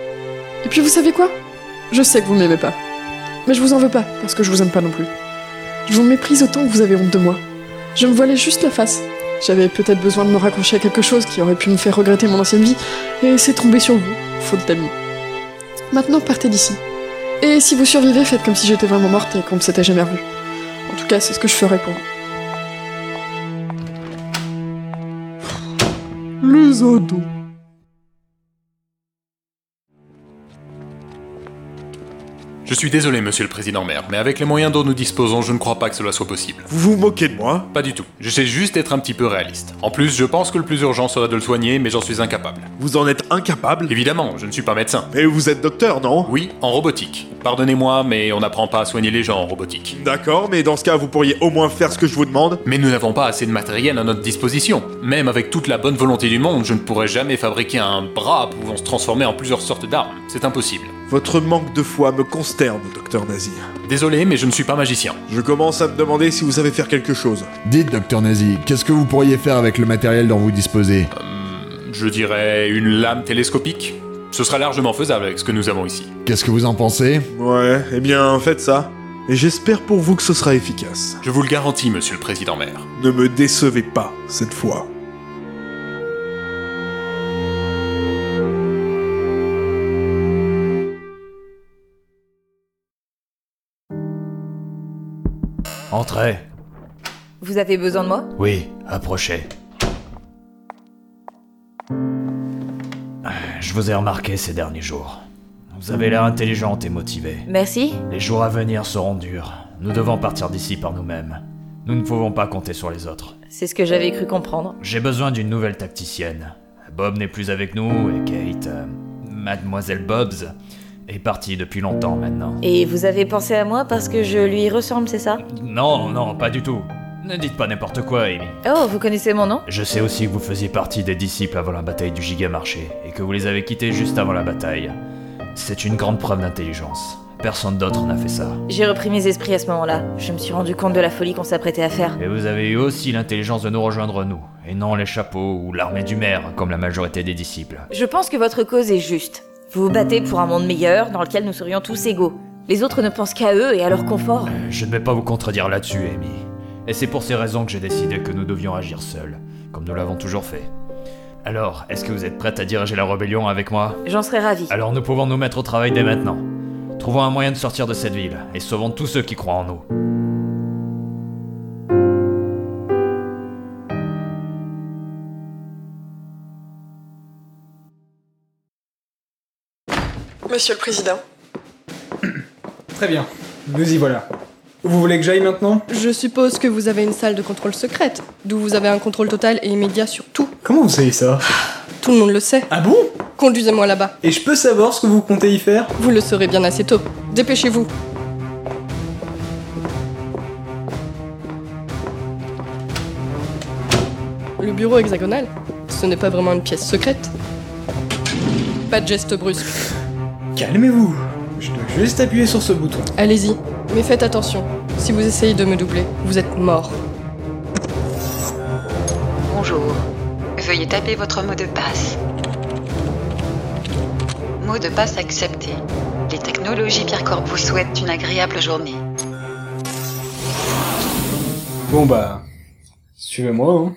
Et puis vous savez quoi? Je sais que vous m'aimez pas. Mais je vous en veux pas, parce que je vous aime pas non plus. Je vous méprise autant que vous avez honte de moi. Je me voilais juste la face. J'avais peut-être besoin de me raccrocher à quelque chose qui aurait pu me faire regretter mon ancienne vie, et c'est tombé sur vous, faute d'amis. Maintenant, partez d'ici. Et si vous survivez, faites comme si j'étais vraiment morte et qu'on ne s'était jamais revu. En tout cas, c'est ce que je ferais pour vous. Les ados. Je suis désolé, monsieur le président maire, mais avec les moyens dont nous disposons, je ne crois pas que cela soit possible. Vous vous moquez de moi? Pas du tout. J'essaie juste d'être un petit peu réaliste. En plus, je pense que le plus urgent serait de le soigner, mais j'en suis incapable. Vous en êtes incapable? Évidemment, je ne suis pas médecin. Mais vous êtes docteur, non? Oui, en robotique. Pardonnez-moi, mais on n'apprend pas à soigner les gens en robotique. D'accord, mais dans ce cas, vous pourriez au moins faire ce que je vous demande? Mais nous n'avons pas assez de matériel à notre disposition. Même avec toute la bonne volonté du monde, je ne pourrais jamais fabriquer un bras pouvant se transformer en plusieurs sortes d'armes. C'est impossible. Votre manque de foi me consterne, docteur Nazi. Désolé, mais je ne suis pas magicien. Je commence à me demander si vous savez faire quelque chose. Dites, docteur Nazi, qu'est-ce que vous pourriez faire avec le matériel dont vous disposez? Je dirais une lame télescopique. Ce sera largement faisable avec ce que nous avons ici. Qu'est-ce que vous en pensez? Ouais, eh bien, faites ça. Et j'espère pour vous que ce sera efficace. Je vous le garantis, monsieur le président maire. Ne me décevez pas, cette fois. Entrez. Vous avez besoin de moi? Oui, approchez. Je vous ai remarqué ces derniers jours. Vous avez l'air intelligente et motivée. Merci. Les jours à venir seront durs. Nous devons partir d'ici par nous-mêmes. Nous ne pouvons pas compter sur les autres. C'est ce que j'avais cru comprendre. J'ai besoin d'une nouvelle tacticienne. Bob n'est plus avec nous et Kate, Mademoiselle Bobs, est partie depuis longtemps maintenant. Et vous avez pensé à moi parce que je lui ressemble, c'est ça? Non, pas du tout. Ne dites pas n'importe quoi, Amy. Oh, vous connaissez mon nom? Je sais aussi que vous faisiez partie des disciples avant la bataille du Gigamarché, et que vous les avez quittés juste avant la bataille. C'est une grande preuve d'intelligence. Personne d'autre n'a fait ça. J'ai repris mes esprits à ce moment-là. Je me suis rendu compte de la folie qu'on s'apprêtait à faire. Et vous avez eu aussi l'intelligence de nous rejoindre nous, et non les chapeaux ou l'armée du maire, comme la majorité des disciples. Je pense que votre cause est juste. Vous vous battez pour un monde meilleur, dans lequel nous serions tous égaux. Les autres ne pensent qu'à eux et à leur confort. Je ne vais pas vous contredire là-dessus, Amy. Et c'est pour ces raisons que j'ai décidé que nous devions agir seuls, comme nous l'avons toujours fait. Alors, est-ce que vous êtes prête à diriger la rébellion avec moi ? J'en serais ravi. Alors nous pouvons nous mettre au travail dès maintenant. Trouvons un moyen de sortir de cette ville, et sauvons tous ceux qui croient en nous. Monsieur le Président. Très bien, nous y voilà. Vous voulez que j'aille maintenant ? Je suppose que vous avez une salle de contrôle secrète, d'où vous avez un contrôle total et immédiat sur tout. Comment vous savez ça ? Tout le monde le sait. Ah bon ? Conduisez-moi là-bas. Et je peux savoir ce que vous comptez y faire ? Vous le saurez bien assez tôt. Dépêchez-vous. Le bureau hexagonal, ce n'est pas vraiment une pièce secrète. Pas de geste brusque. Calmez-vous. Je dois juste appuyer sur ce bouton. Allez-y, mais faites attention. Si vous essayez de me doubler, vous êtes mort. Bonjour. Veuillez taper votre mot de passe. Mot de passe accepté. Les technologies Pierre Corp vous souhaitent une agréable journée. Bon bah... suivez-moi, hein.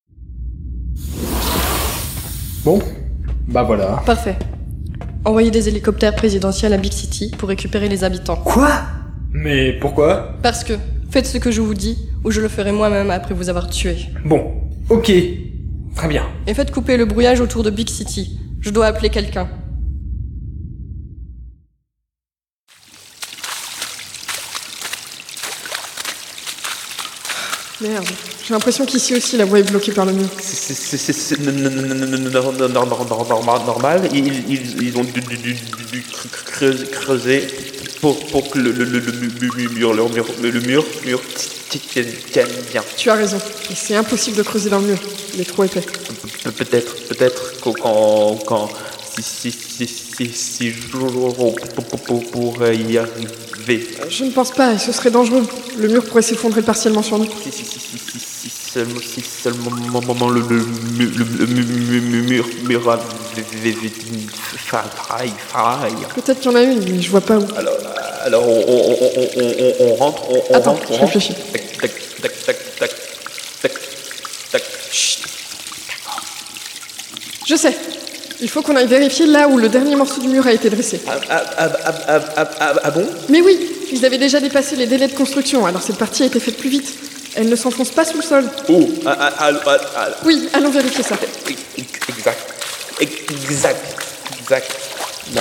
Bon, bah voilà. Parfait. Envoyez des hélicoptères présidentiels à Big City pour récupérer les habitants. Quoi ? Mais pourquoi ? Parce que, faites ce que je vous dis, ou je le ferai moi-même après vous avoir tué. Bon, ok. Très bien. Et faites couper le brouillage autour de Big City. Je dois appeler quelqu'un. Merde, j'ai l'impression qu'ici aussi la voie est bloquée par le mur. C'est normal. Ils ont dû creuser pour que le mur tienne bien. Tu as raison, et c'est impossible de creuser dans le mur. Il est trop épais. Peut-être quand si jours pour y arriver. Je ne pense pas, et ce serait dangereux. Le mur pourrait s'effondrer partiellement sur nous. Si seulement le mur avait faille. Peut-être qu'il y en a une, mais je vois pas où. Alors on rentre. Attends, je réfléchis. Tac. Chut. Je sais. Il faut qu'on aille vérifier là où le dernier morceau du mur a été dressé. Ah bon ? Mais oui, ils avaient déjà dépassé les délais de construction, alors cette partie a été faite plus vite. Elle ne s'enfonce pas sous le sol. Oh, Oui, allons vérifier ça. Exact. Bon.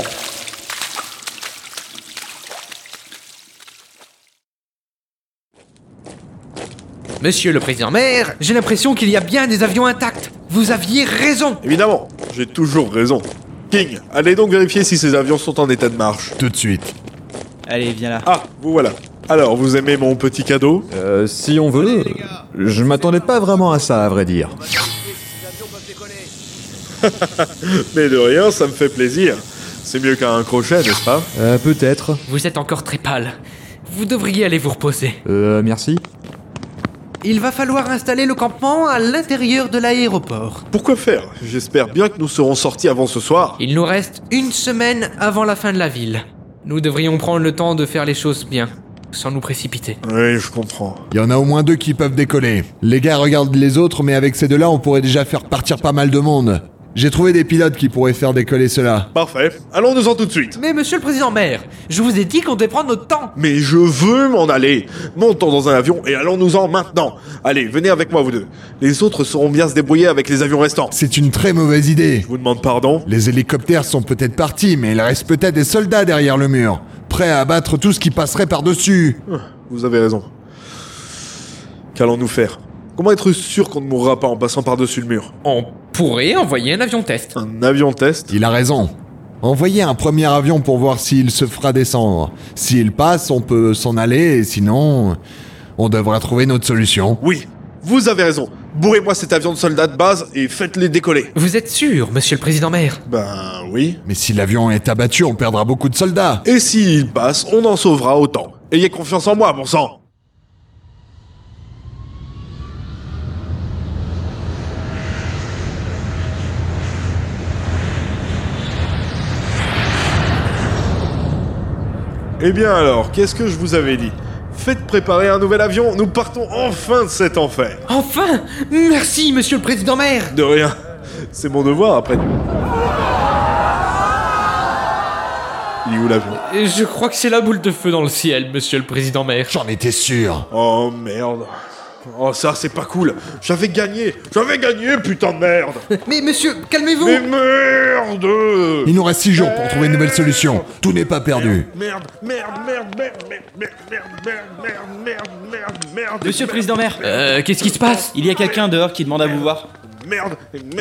Monsieur le président-maire, j'ai l'impression qu'il y a bien des avions intacts. Vous aviez raison. Évidemment, j'ai toujours raison. King, allez donc vérifier si ces avions sont en état de marche. Tout de suite. Allez, viens là. Ah, vous voilà. Alors, vous aimez mon petit cadeau ? Si on veut. Je m'attendais pas vraiment à ça, à vrai dire. Mais de rien, ça me fait plaisir. C'est mieux qu'un crochet, n'est-ce pas ? Peut-être. Vous êtes encore très pâle. Vous devriez aller vous reposer. Merci. Il va falloir installer le campement à l'intérieur de l'aéroport. Pourquoi faire ? J'espère bien que nous serons sortis avant ce soir. Il nous reste une semaine avant la fin de la ville. Nous devrions prendre le temps de faire les choses bien, sans nous précipiter. Oui, je comprends. Il y en a au moins 2 qui peuvent décoller. Les gars regardent les autres, mais avec ces 2-là, on pourrait déjà faire partir pas mal de monde. J'ai trouvé des pilotes qui pourraient faire décoller cela. Parfait, allons-nous-en tout de suite. Mais monsieur le président-maire, je vous ai dit qu'on devait prendre notre temps. Mais je veux m'en aller. Montons dans un avion et allons-nous-en maintenant. Allez, venez avec moi vous deux. Les autres sauront bien se débrouiller avec les avions restants. C'est une très mauvaise idée. Je vous demande pardon. Les hélicoptères sont peut-être partis, mais il reste peut-être des soldats derrière le mur, prêts à abattre tout ce qui passerait par-dessus. Vous avez raison. Qu'allons-nous faire ? Comment être sûr qu'on ne mourra pas en passant par-dessus le mur ? On pourrait envoyer un avion test. Un avion test ? Il a raison. Envoyez un premier avion pour voir s'il se fera descendre. S'il passe, on peut s'en aller, et sinon, on devra trouver notre solution. Oui, vous avez raison. Bourrez-moi cet avion de soldats de base et faites-les décoller. Vous êtes sûr, monsieur le président-maire? Ben oui. Mais si l'avion est abattu, on perdra beaucoup de soldats. Et s'il passe, on en sauvera autant. Ayez confiance en moi, bon sang. Eh bien alors, qu'est-ce que je vous avais dit? Faites préparer un nouvel avion, nous partons enfin de cet enfer. Enfin! Merci, monsieur le président-maire! De rien, c'est mon devoir après. Il est où l'avion? Je crois que c'est la boule de feu dans le ciel, monsieur le président-maire. J'en étais sûr. Oh merde. Oh ça c'est pas cool. J'avais gagné, putain de merde. Mais monsieur, calmez-vous. Mais merde. Il nous reste 6 jours pour trouver une nouvelle solution. Tout n'est pas perdu. Merde. Monsieur le président-maire, qu'est-ce qui se passe? il y a quelqu'un dehors qui demande à vous voir. Merde.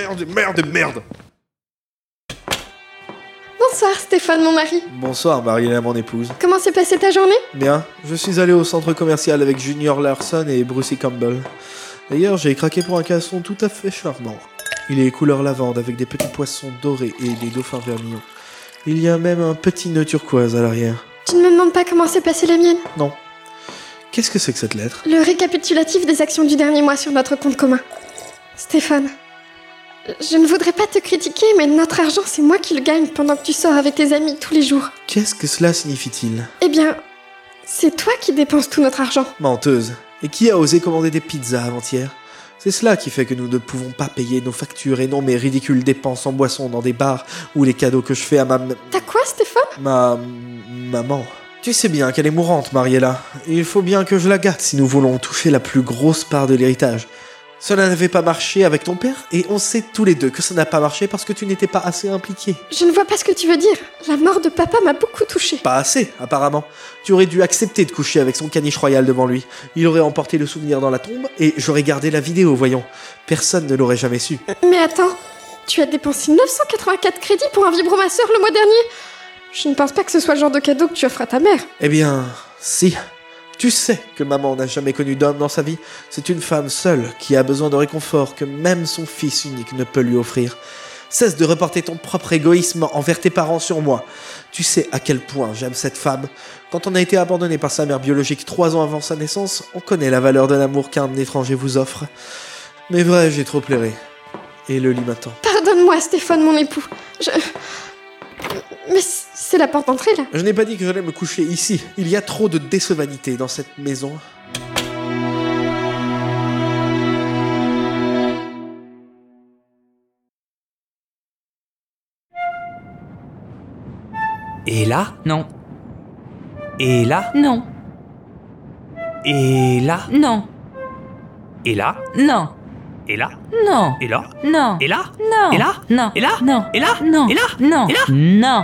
Bonsoir Stéphane, mon mari. Bonsoir Mariella, mon épouse. Comment s'est passée ta journée? Bien, je suis allé au centre commercial avec Junior Larson et Brucey Campbell. D'ailleurs, j'ai craqué pour un caleçon tout à fait charmant. Il est couleur lavande avec des petits poissons dorés et des dauphins vermillons. Il y a même un petit nœud turquoise à l'arrière. Tu ne me demandes pas comment s'est passée la mienne? Non. Qu'est-ce que c'est que cette lettre? Le récapitulatif des actions du dernier mois sur notre compte commun. Stéphane, je ne voudrais pas te critiquer, mais notre argent, c'est moi qui le gagne pendant que tu sors avec tes amis tous les jours. Qu'est-ce que cela signifie-t-il? Eh bien, c'est toi qui dépenses tout notre argent. Menteuse. Et qui a osé commander des pizzas avant-hier? C'est cela qui fait que nous ne pouvons pas payer nos factures et non mes ridicules dépenses en boissons dans des bars ou les cadeaux que je fais à T'as quoi, Stéphane? Maman. Tu sais bien qu'elle est mourante, Mariella. Il faut bien que je la gâte si nous voulons toucher la plus grosse part de l'héritage. Cela n'avait pas marché avec ton père, et on sait tous les deux que ça n'a pas marché parce que tu n'étais pas assez impliqué. Je ne vois pas ce que tu veux dire. La mort de papa m'a beaucoup touchée. Pas assez, apparemment. Tu aurais dû accepter de coucher avec son caniche royal devant lui. Il aurait emporté le souvenir dans la tombe, et j'aurais gardé la vidéo, voyons. Personne ne l'aurait jamais su. Mais attends, tu as dépensé 984 crédits pour un vibromasseur le mois dernier? Je ne pense pas que ce soit le genre de cadeau que tu offres à ta mère. Eh bien, si. Tu sais que maman n'a jamais connu d'homme dans sa vie. C'est une femme seule qui a besoin de réconfort que même son fils unique ne peut lui offrir. Cesse de reporter ton propre égoïsme envers tes parents sur moi. Tu sais à quel point j'aime cette femme. Quand on a été abandonné par sa mère biologique 3 ans avant sa naissance, on connaît la valeur de l'amour qu'un étranger vous offre. Mais vrai, j'ai trop pleuré. Et le lit m'attend. Pardonne-moi, Stéphane, mon époux. Mais c'est la porte d'entrée, là. Je n'ai pas dit que j'allais me coucher ici. Il y a trop de décevanité dans cette maison. Et là? Non. Et là? Non. Et là? Non. Et là? Non. Et là? Non. Et là? Non. Et là? Non. Et là? Non. Et là? Non. Et là? Non. Et là? Non. Et là? Non.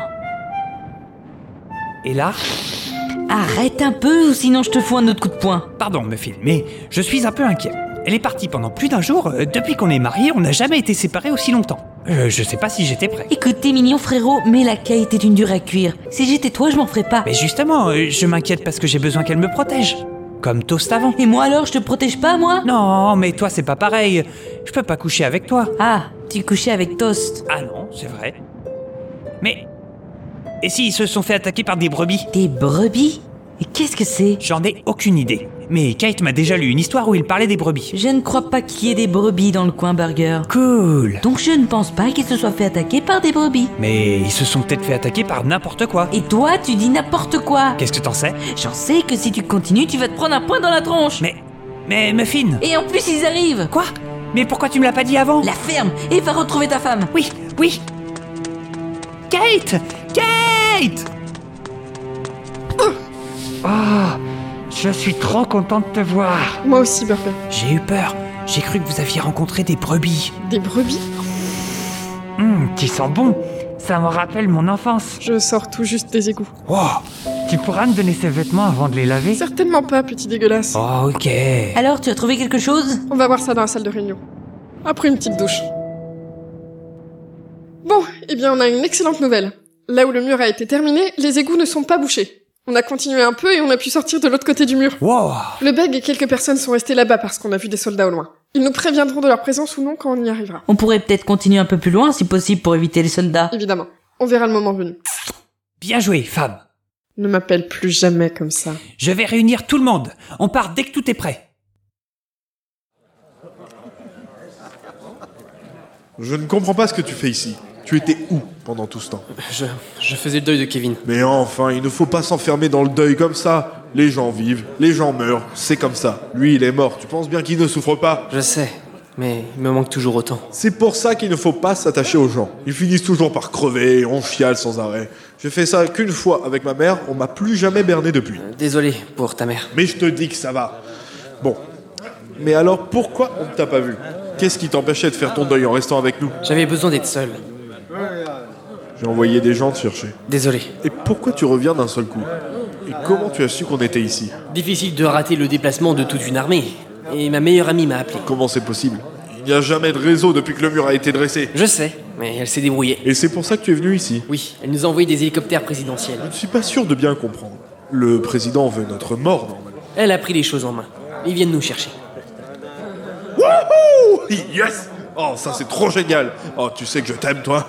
Et là? Arrête un peu ou sinon je te fous un autre coup de poing. Pardon, Muffin, mais je suis un peu inquiet. Elle est partie pendant plus d'un jour. Depuis qu'on est mariés, on n'a jamais été séparés aussi longtemps. Je sais pas si j'étais prêt. Écoute, t'es mignon, frérot, mais la Kate est une dure à cuire. Si j'étais toi, je m'en ferais pas. Mais justement, je m'inquiète parce que j'ai besoin qu'elle me protège. Comme Toast avant. Et moi alors, je te protège pas, moi? Non, mais toi, c'est pas pareil. Je peux pas coucher avec toi. Ah, tu couchais avec Toast. Ah non, c'est vrai. Mais... Et s'ils se sont fait attaquer par des brebis? Des brebis? Et qu'est-ce que c'est? J'en ai aucune idée. Mais Kate m'a déjà lu une histoire où il parlait des brebis. Je ne crois pas qu'il y ait des brebis dans le coin Burger. Cool. Donc je ne pense pas qu'ils se soient fait attaquer par des brebis. Mais ils se sont peut-être fait attaquer par n'importe quoi. Et toi, tu dis n'importe quoi. Qu'est-ce que t'en sais? J'en sais que si tu continues, tu vas te prendre un point dans la tronche. Mais Muffin. Et en plus, ils arrivent. Quoi? Mais pourquoi tu me l'as pas dit avant? La ferme et va retrouver ta femme. Oui. Kate! Oh, je suis trop contente de te voir. Moi aussi, Burger. J'ai eu peur. J'ai cru que vous aviez rencontré des brebis. Des brebis? Qui sent bon. Ça me rappelle mon enfance. Je sors tout juste des égouts. Wow. Tu pourras me donner ces vêtements avant de les laver? Certainement pas, petit dégueulasse. Oh, ok. Alors, tu as trouvé quelque chose? On va voir ça dans la salle de réunion. Après une petite douche. Bon, eh bien on a une excellente nouvelle. Là où le mur a été terminé, les égouts ne sont pas bouchés. On a continué un peu et on a pu sortir de l'autre côté du mur. Wow. Le beg et quelques personnes sont restés là-bas parce qu'on a vu des soldats au loin. Ils nous préviendront de leur présence ou non quand on y arrivera. On pourrait peut-être continuer un peu plus loin si possible pour éviter les soldats. Évidemment. On verra le moment venu. Bien joué, femme. Ne m'appelle plus jamais comme ça. Je vais réunir tout le monde. On part dès que tout est prêt. Je ne comprends pas ce que tu fais ici. Tu étais où pendant tout ce temps? Je faisais le deuil de Kevin. Mais enfin, il ne faut pas s'enfermer dans le deuil comme ça. Les gens vivent, les gens meurent, c'est comme ça. Lui, il est mort, tu penses bien qu'il ne souffre pas? Je sais, mais il me manque toujours autant. C'est pour ça qu'il ne faut pas s'attacher aux gens. Ils finissent toujours par crever, on chiale sans arrêt. J'ai fait ça qu'une fois avec ma mère, on m'a plus jamais berné depuis. Désolé pour ta mère. Mais je te dis que ça va. Bon. Mais alors, pourquoi on ne t'a pas vu? Qu'est-ce qui t'empêchait de faire ton deuil en restant avec nous? J'avais besoin d'être seul. J'ai envoyé des gens te chercher. Désolé. Et pourquoi tu reviens d'un seul coup? Et comment tu as su qu'on était ici? Difficile de rater le déplacement de toute une armée. Et ma meilleure amie m'a appelé. Comment c'est possible? Il n'y a jamais de réseau depuis que le mur a été dressé. Je sais, mais elle s'est débrouillée. Et c'est pour ça que tu es venu ici? Oui, elle nous a envoyé des hélicoptères présidentiels. Je ne suis pas sûr de bien comprendre. Le président veut notre mort, normalement. Elle a pris les choses en main. Ils viennent nous chercher. Wouhou! Yes! Oh, ça c'est trop génial! Oh, tu sais que je t'aime, toi?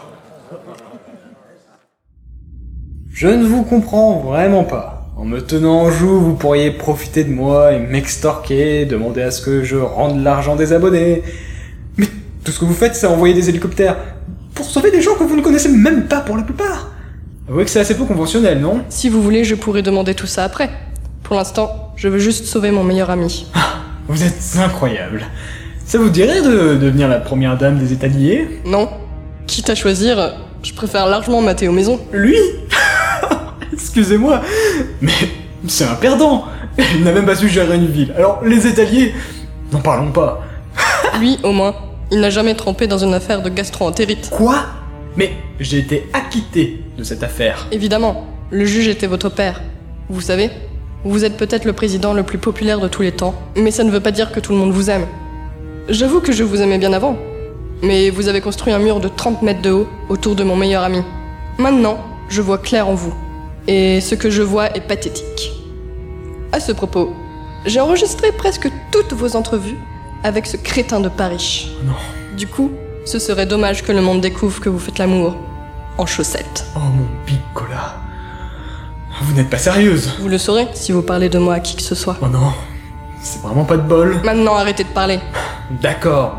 Je ne vous comprends vraiment pas. En me tenant en joue, vous pourriez profiter de moi et m'extorquer, demander à ce que je rende l'argent des abonnés. Mais tout ce que vous faites, c'est envoyer des hélicoptères pour sauver des gens que vous ne connaissez même pas pour la plupart. Avouez que c'est assez peu conventionnel, non? Si vous voulez, je pourrais demander tout ça après. Pour l'instant, je veux juste sauver mon meilleur ami. Vous êtes incroyable. Ça vous dirait de devenir la première dame des étaliers? Non. Quitte à choisir, je préfère largement Mathéo Maison. Lui? Excusez-moi, mais c'est un perdant. Il n'a même pas su gérer une ville. Alors, les étaliers, n'en parlons pas. Lui, au moins, il n'a jamais trempé dans une affaire de gastro-entérite. Quoi? Mais j'ai été acquitté de cette affaire. Évidemment, le juge était votre père. Vous savez, vous êtes peut-être le président le plus populaire de tous les temps, mais ça ne veut pas dire que tout le monde vous aime. J'avoue que je vous aimais bien avant, mais vous avez construit un mur de 30 mètres de haut autour de mon meilleur ami. Maintenant, je vois clair en vous. Et ce que je vois est pathétique. À ce propos, j'ai enregistré presque toutes vos entrevues avec ce crétin de Paris. Non. Du coup, ce serait dommage que le monde découvre que vous faites l'amour en chaussettes. Oh mon Piccola. Vous n'êtes pas sérieuse. Vous le saurez si vous parlez de moi à qui que ce soit. Oh non, c'est vraiment pas de bol. Maintenant, arrêtez de parler. D'accord.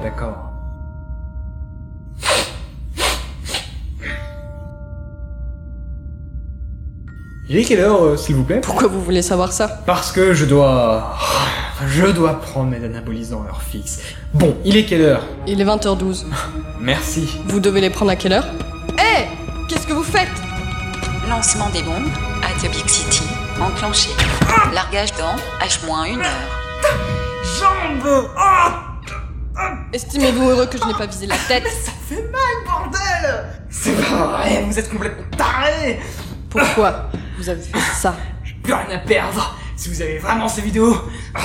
Il est quelle heure, s'il vous plaît? Pourquoi vous voulez savoir ça? Parce que je dois prendre mes anabolisants à heure fixe. Bon, il est quelle heure? Il est 20h12. Merci. Vous devez les prendre à quelle heure? Hé! Qu'est-ce que vous faites? Lancement des bombes, Atomic City, enclenché. Largage dans H-1 heure. Jambe! Estimez-vous heureux que je n'ai pas visé la tête? Ça fait mal, bordel! C'est pas vrai, vous êtes complètement tarés! Pourquoi vous avez fait ça? J'ai plus rien à perdre. Si vous avez vraiment ces vidéos,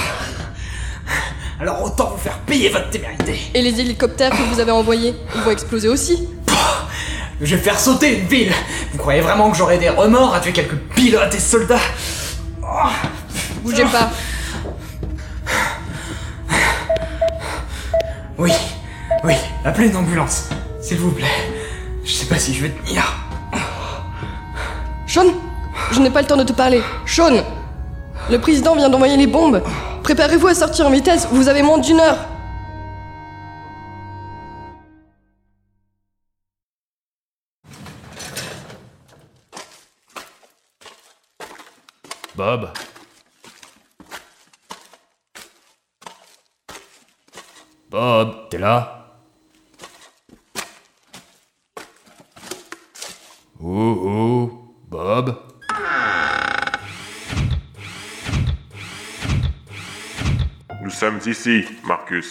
alors autant vous faire payer votre témérité. Et les hélicoptères que vous avez envoyés, ils vont exploser aussi? Je vais faire sauter une ville. Vous croyez vraiment que j'aurai des remords à tuer quelques pilotes et soldats? Bougez pas. Oui, appelez une ambulance, s'il vous plaît. Je sais pas si je vais tenir. Sean, je n'ai pas le temps de te parler. Sean, le président vient d'envoyer les bombes. Préparez-vous à sortir en vitesse, vous avez moins d'1 heure. Bob. Bob, t'es là? Bob? Nous sommes ici, Marcus.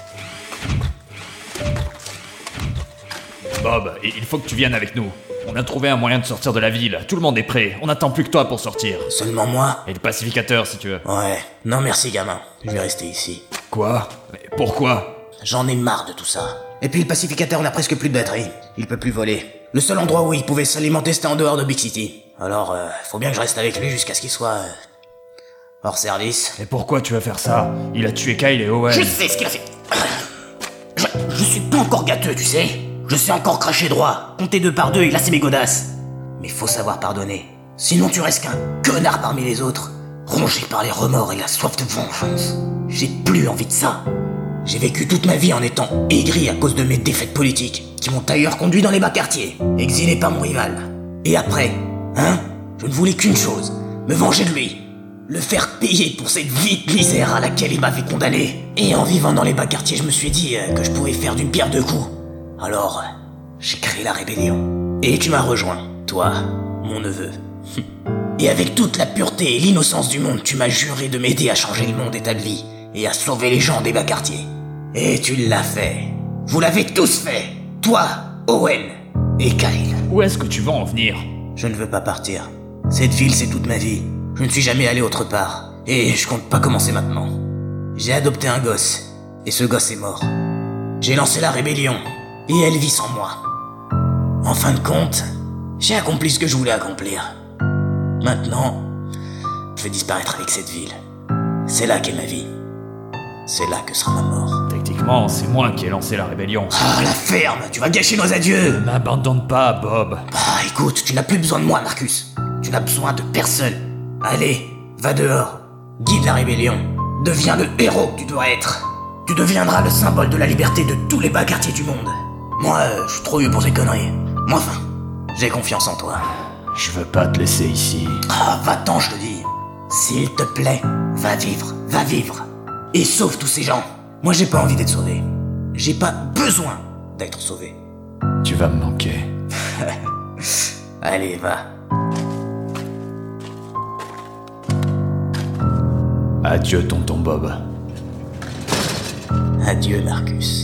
Bob, il faut que tu viennes avec nous. On a trouvé un moyen de sortir de la ville. Tout le monde est prêt. On n'attend plus que toi pour sortir. Seulement moi? Et le pacificateur, si tu veux. Ouais. Non merci, gamin. Je vais rester ici. Quoi? Mais pourquoi? J'en ai marre de tout ça. Et puis le pacificateur n'a presque plus de batterie. Il peut plus voler. Le seul endroit où il pouvait s'alimenter, c'était en dehors de Big City. Alors, faut bien que je reste avec lui jusqu'à ce qu'il soit... hors service. Et pourquoi tu vas faire ça? Il a tué Kyle et Owen. Je sais ce qu'il a fait. Je suis pas encore gâteux, tu sais. Je sais encore cracher droit, compter 2 par 2 et lasser mes godasses. Mais faut savoir pardonner. Sinon tu restes qu'un connard parmi les autres, rongé par les remords et la soif de vengeance. J'ai plus envie de ça. J'ai vécu toute ma vie en étant aigri à cause de mes défaites politiques, qui m'ont d'ailleurs conduit dans les bas quartiers, exilé par mon rival. Et après, je ne voulais qu'une chose, me venger de lui. Le faire payer pour cette vie de misère à laquelle il m'avait condamné. Et en vivant dans les bas quartiers, je me suis dit que je pourrais faire d'une pierre deux coups. Alors, j'ai créé la rébellion. Et tu m'as rejoint, toi, mon neveu. Et avec toute la pureté et l'innocence du monde, tu m'as juré de m'aider à changer le monde établi et à sauver les gens des bas quartiers. Et tu l'as fait. Vous l'avez tous fait. Toi, Owen et Kyle. Où est-ce que tu vas en venir? Je ne veux pas partir. Cette ville, c'est toute ma vie. Je ne suis jamais allé autre part. Et je compte pas commencer maintenant. J'ai adopté un gosse. Et ce gosse est mort. J'ai lancé la rébellion. Et elle vit sans moi. En fin de compte, j'ai accompli ce que je voulais accomplir. Maintenant, je vais disparaître avec cette ville. C'est là qu'est ma vie. C'est là que sera ma mort. Techniquement, c'est moi qui ai lancé la rébellion. Ah, la ferme! Tu vas gâcher nos adieux! Ne m'abandonne pas, Bob. Ah, écoute, tu n'as plus besoin de moi, Marcus. Tu n'as besoin de personne. Allez, va dehors. Guide la rébellion. Deviens le héros que tu dois être. Tu deviendras le symbole de la liberté de tous les bas quartiers du monde. Moi, je suis trop vieux pour ces conneries. Mais enfin, j'ai confiance en toi. Je veux pas te laisser ici. Ah, va-t'en, je te dis. S'il te plaît, va vivre, va vivre. Et sauve tous ces gens. Moi, j'ai pas envie d'être sauvé. J'ai pas besoin d'être sauvé. Tu vas me manquer. Allez, va. Adieu, tonton Bob. Adieu, Marcus.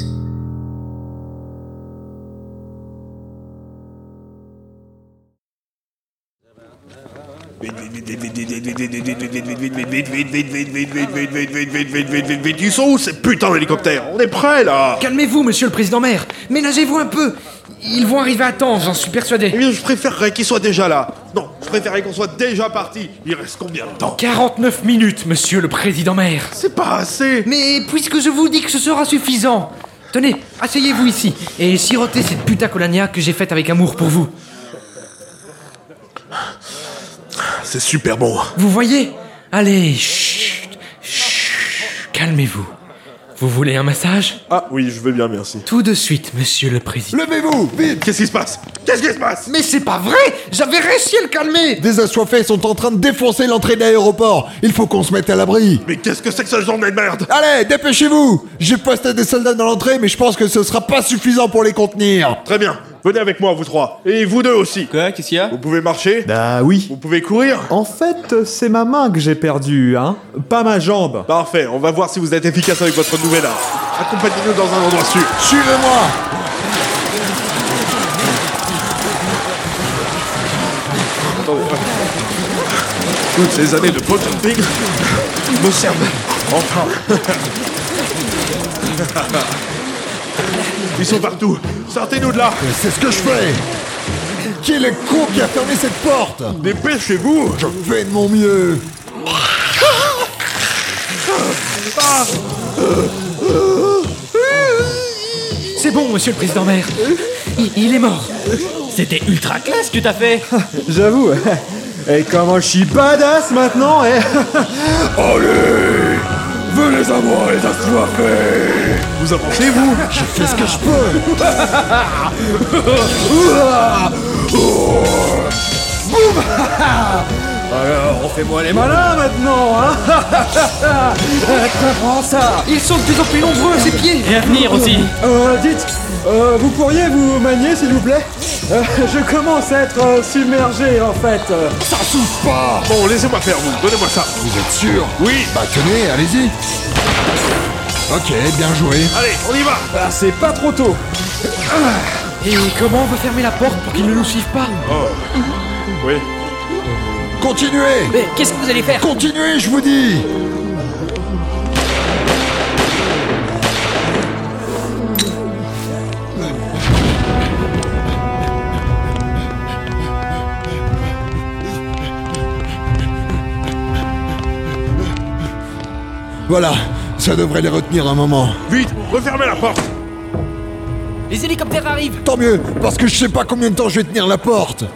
Vite, ils sont où ces putains d'hélicoptères? On est prêts là! Calmez-vous, monsieur le président-maire. Ménagez-vous un peu. Ils vont arriver à temps, j'en suis persuadé. Eh bien, je préférerais qu'ils soient déjà là. Non, je préférerais qu'on soit déjà parti. Il reste combien de temps? 49 minutes, monsieur le président-maire. C'est pas assez. Mais puisque je vous dis que ce sera suffisant, tenez, asseyez-vous ici et sirotez cette putacolania que j'ai faite avec amour pour vous. C'est super bon. Vous voyez? Allez, chut, calmez-vous. Vous voulez un massage? Ah oui, je veux bien, merci. Tout de suite, monsieur le président. Levez-vous, vite! Qu'est-ce qui se passe? Qu'est-ce qui se passe? Mais c'est pas vrai! J'avais réussi à le calmer! Des assoiffés sont en train de défoncer l'entrée de l'aéroport. Il faut qu'on se mette à l'abri. Mais qu'est-ce que c'est que ce journée de merde? Allez, dépêchez-vous! J'ai posté des soldats dans l'entrée, mais je pense que ce sera pas suffisant pour les contenir. Très bien. Venez avec moi, vous trois. Et vous deux aussi. Quoi? Qu'est-ce qu'il y a? Vous pouvez marcher? Bah oui. Vous pouvez courir? En fait, c'est ma main que j'ai perdue, hein. Pas ma jambe. Parfait, on va voir si vous êtes efficace avec votre nouvel art. Accompagnez-nous dans un endroit sûr. Suivez-moi! Attendez. Toutes ces années de potent-pig me servent. Enfin. Ils sont partout. Sortez-nous de là. C'est ce que je fais. Qui est le con qui a fermé cette porte? Dépêchez-vous. Je fais de mon mieux. C'est bon, monsieur le président-maire. Il est mort. C'était ultra classe que t'as fait. J'avoue. Et comment je suis badass maintenant, eh? Allez, venez à moi les assoiffés. Vous avancez, vous? Je fais ce que je peux. Boum. Alors, fais-moi les malins maintenant, hein? Prends ça. Ils sont de plus en plus nombreux, ces pieds. Et à venir aussi. Dites, vous pourriez vous manier, s'il vous plaît? Je commence à être submergé, en fait. Ça souffle pas. Bon, laissez-moi faire, vous. Donnez-moi ça. Vous êtes sûr? Oui. Bah tenez, allez-y. Ok, bien joué. Allez, on y va. Ah, c'est pas trop tôt. Et comment on va fermer la porte pour qu'ils ne nous suivent pas? Oh. Oui. Continuez. Mais qu'est-ce que vous allez faire? Continuez, je vous dis. Voilà, Ça devrait les retenir un moment. Vite, refermez la porte. Les hélicoptères arrivent. Tant mieux, parce que je sais pas combien de temps je vais tenir la porte.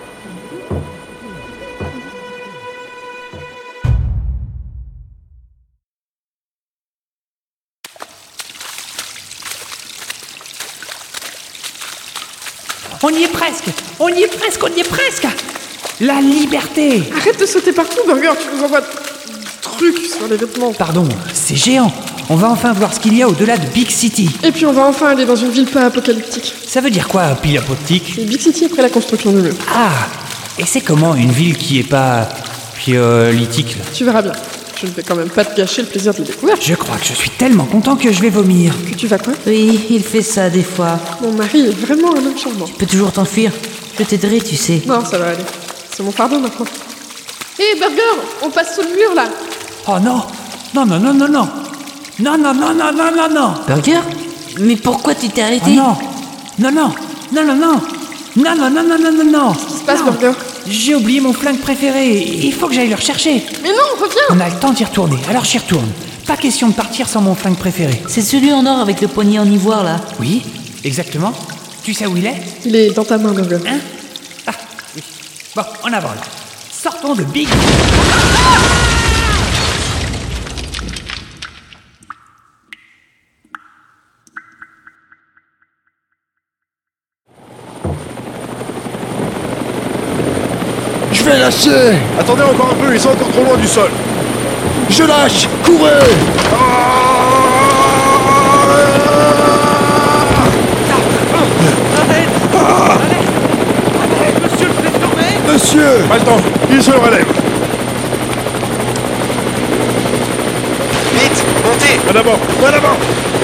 On y est presque. On y est presque. On y est presque. La liberté. Arrête de sauter partout, Burger, tu nous envoies des trucs sur les vêtements. Pardon, c'est géant. On va enfin voir ce qu'il y a au-delà de Big City. Et puis on va enfin aller dans une ville pas apocalyptique. Ça veut dire quoi, apocalyptique? C'est Big City après la construction du mur. Ah, et c'est comment une ville qui est pas piolitique là? Tu verras bien. Je ne vais quand même pas te gâcher le plaisir de le découvrir. Je crois que je suis tellement content que je vais vomir. Que tu vas quoi? Oui, il fait ça des fois. Mon mari est vraiment un homme charmant. Tu peux toujours t'enfuir. Je t'aiderai, tu sais. Non, ça va aller. C'est mon fardeau maintenant. Hé, Burger, on passe sous le mur là. Oh non. Non, non, non, non, non. Non, non, non, non, non, non, non. Burger? Mais pourquoi tu t'es arrêté? Oh non. Non, non. Non, non, non. Non, non, non, non, non, non, non. Qu'est-ce qui se passe, Burger? J'ai oublié mon flingue préféré. Il faut que j'aille le rechercher. Mais non, reviens. On a le temps d'y retourner, alors j'y retourne. Pas question de partir sans mon flingue préféré. C'est celui en or avec le poignet en ivoire là. Oui, exactement. Tu sais où il est? Il est dans ta main, Burger. Hein? Ah, oui. Bon, en avant là. Sortons de Big... Je vais lâcher. Attendez encore un peu, ils sont encore trop loin du sol. Je lâche. Courez. Monsieur le président maire. Monsieur. Pas le temps, il se relève. Vite, montez. Va d'abord, va d'abord.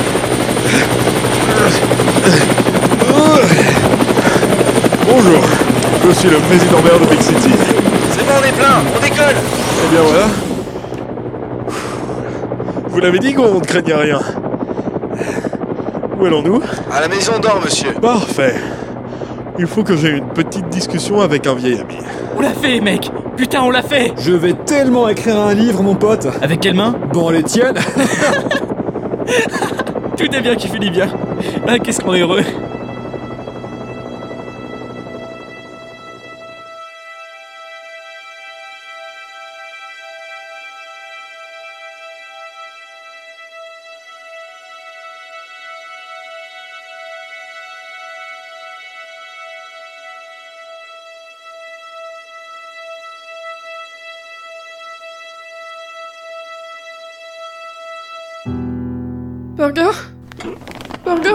Bonjour, je suis le président maire de Big City. C'est bon, on est plein, on décolle. Eh bien voilà. Vous l'avez dit qu'on ne craignait rien. Où allons-nous? À la maison d'or, monsieur. Parfait. Il faut que j'ai une petite discussion avec un vieil ami. On l'a fait, mec. Putain, on l'a fait. Je vais tellement écrire un livre, mon pote. Avec quelle main? Bon, les tiennes. Tout est bien qui finit bien. Ah, qu'est-ce qu'on est heureux. Burger? Burger?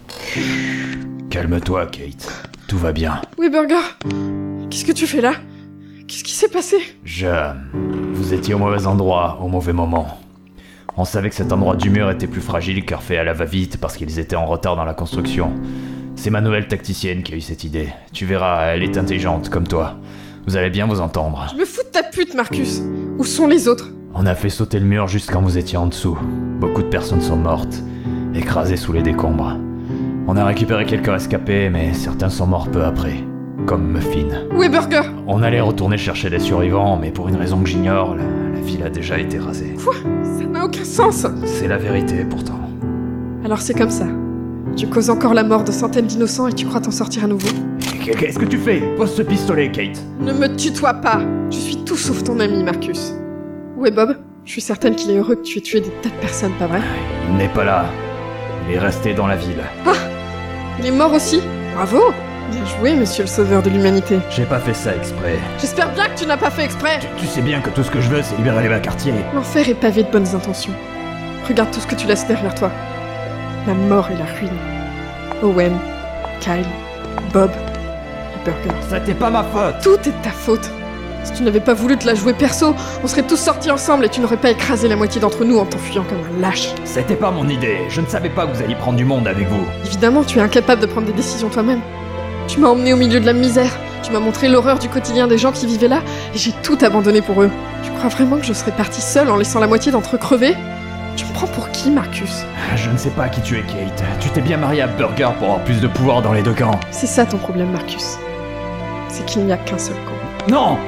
Calme-toi, Kate. Tout va bien. Oui, Burger. Qu'est-ce que tu fais là? Qu'est-ce qui s'est passé? Vous étiez au mauvais endroit, au mauvais moment. On savait que cet endroit du mur était plus fragile car fait à la va-vite parce qu'ils étaient en retard dans la construction. C'est ma nouvelle tacticienne qui a eu cette idée. Tu verras, elle est intelligente, comme toi. Vous allez bien vous entendre. Je me fous de ta pute, Marcus. Où sont les autres? On a fait sauter le mur juste quand vous étiez en dessous. Beaucoup de personnes sont mortes, écrasées sous les décombres. On a récupéré quelques rescapés, mais certains sont morts peu après. Comme Muffin. Où est Burger? On allait retourner chercher des survivants, mais pour une raison que j'ignore, la ville a déjà été rasée. Quoi? Ça n'a aucun sens. C'est la vérité, pourtant. Alors c'est comme ça. Tu causes encore la mort de centaines d'innocents et tu crois t'en sortir à nouveau? Qu'est-ce que tu fais? Pose ce pistolet, Kate. Ne me tutoie pas. Je suis tout sauf ton ami, Marcus. Où est Bob? Je suis certaine qu'il est heureux que tu aies tué des tas de personnes, pas vrai? Il n'est pas là. Il est resté dans la ville. Ah! Il est mort aussi? Bravo! Bien joué, monsieur le sauveur de l'humanité. J'ai pas fait ça exprès. J'espère bien que tu n'as pas fait exprès! Tu sais bien que tout ce que je veux, c'est libérer les quartiers. L'enfer est pavé de bonnes intentions. Regarde tout ce que tu laisses derrière toi. La mort et la ruine. Owen, Kyle, Bob et Burger. C'était pas ma faute! Tout est de ta faute. Si tu n'avais pas voulu te la jouer perso, on serait tous sortis ensemble et tu n'aurais pas écrasé la moitié d'entre nous en t'enfuyant comme un lâche. C'était pas mon idée. Je ne savais pas que vous alliez prendre du monde avec vous. Évidemment, tu es incapable de prendre des décisions toi-même. Tu m'as emmené au milieu de la misère. Tu m'as montré l'horreur du quotidien des gens qui vivaient là et j'ai tout abandonné pour eux. Tu crois vraiment que je serais partie seule en laissant la moitié d'entre eux crever? Tu me prends pour qui, Marcus? Je ne sais pas qui tu es, Kate. Tu t'es bien marié à Burger pour avoir plus de pouvoir dans les deux camps. C'est ça ton problème, Marcus. C'est qu'il n'y a qu'un seul camp. Non!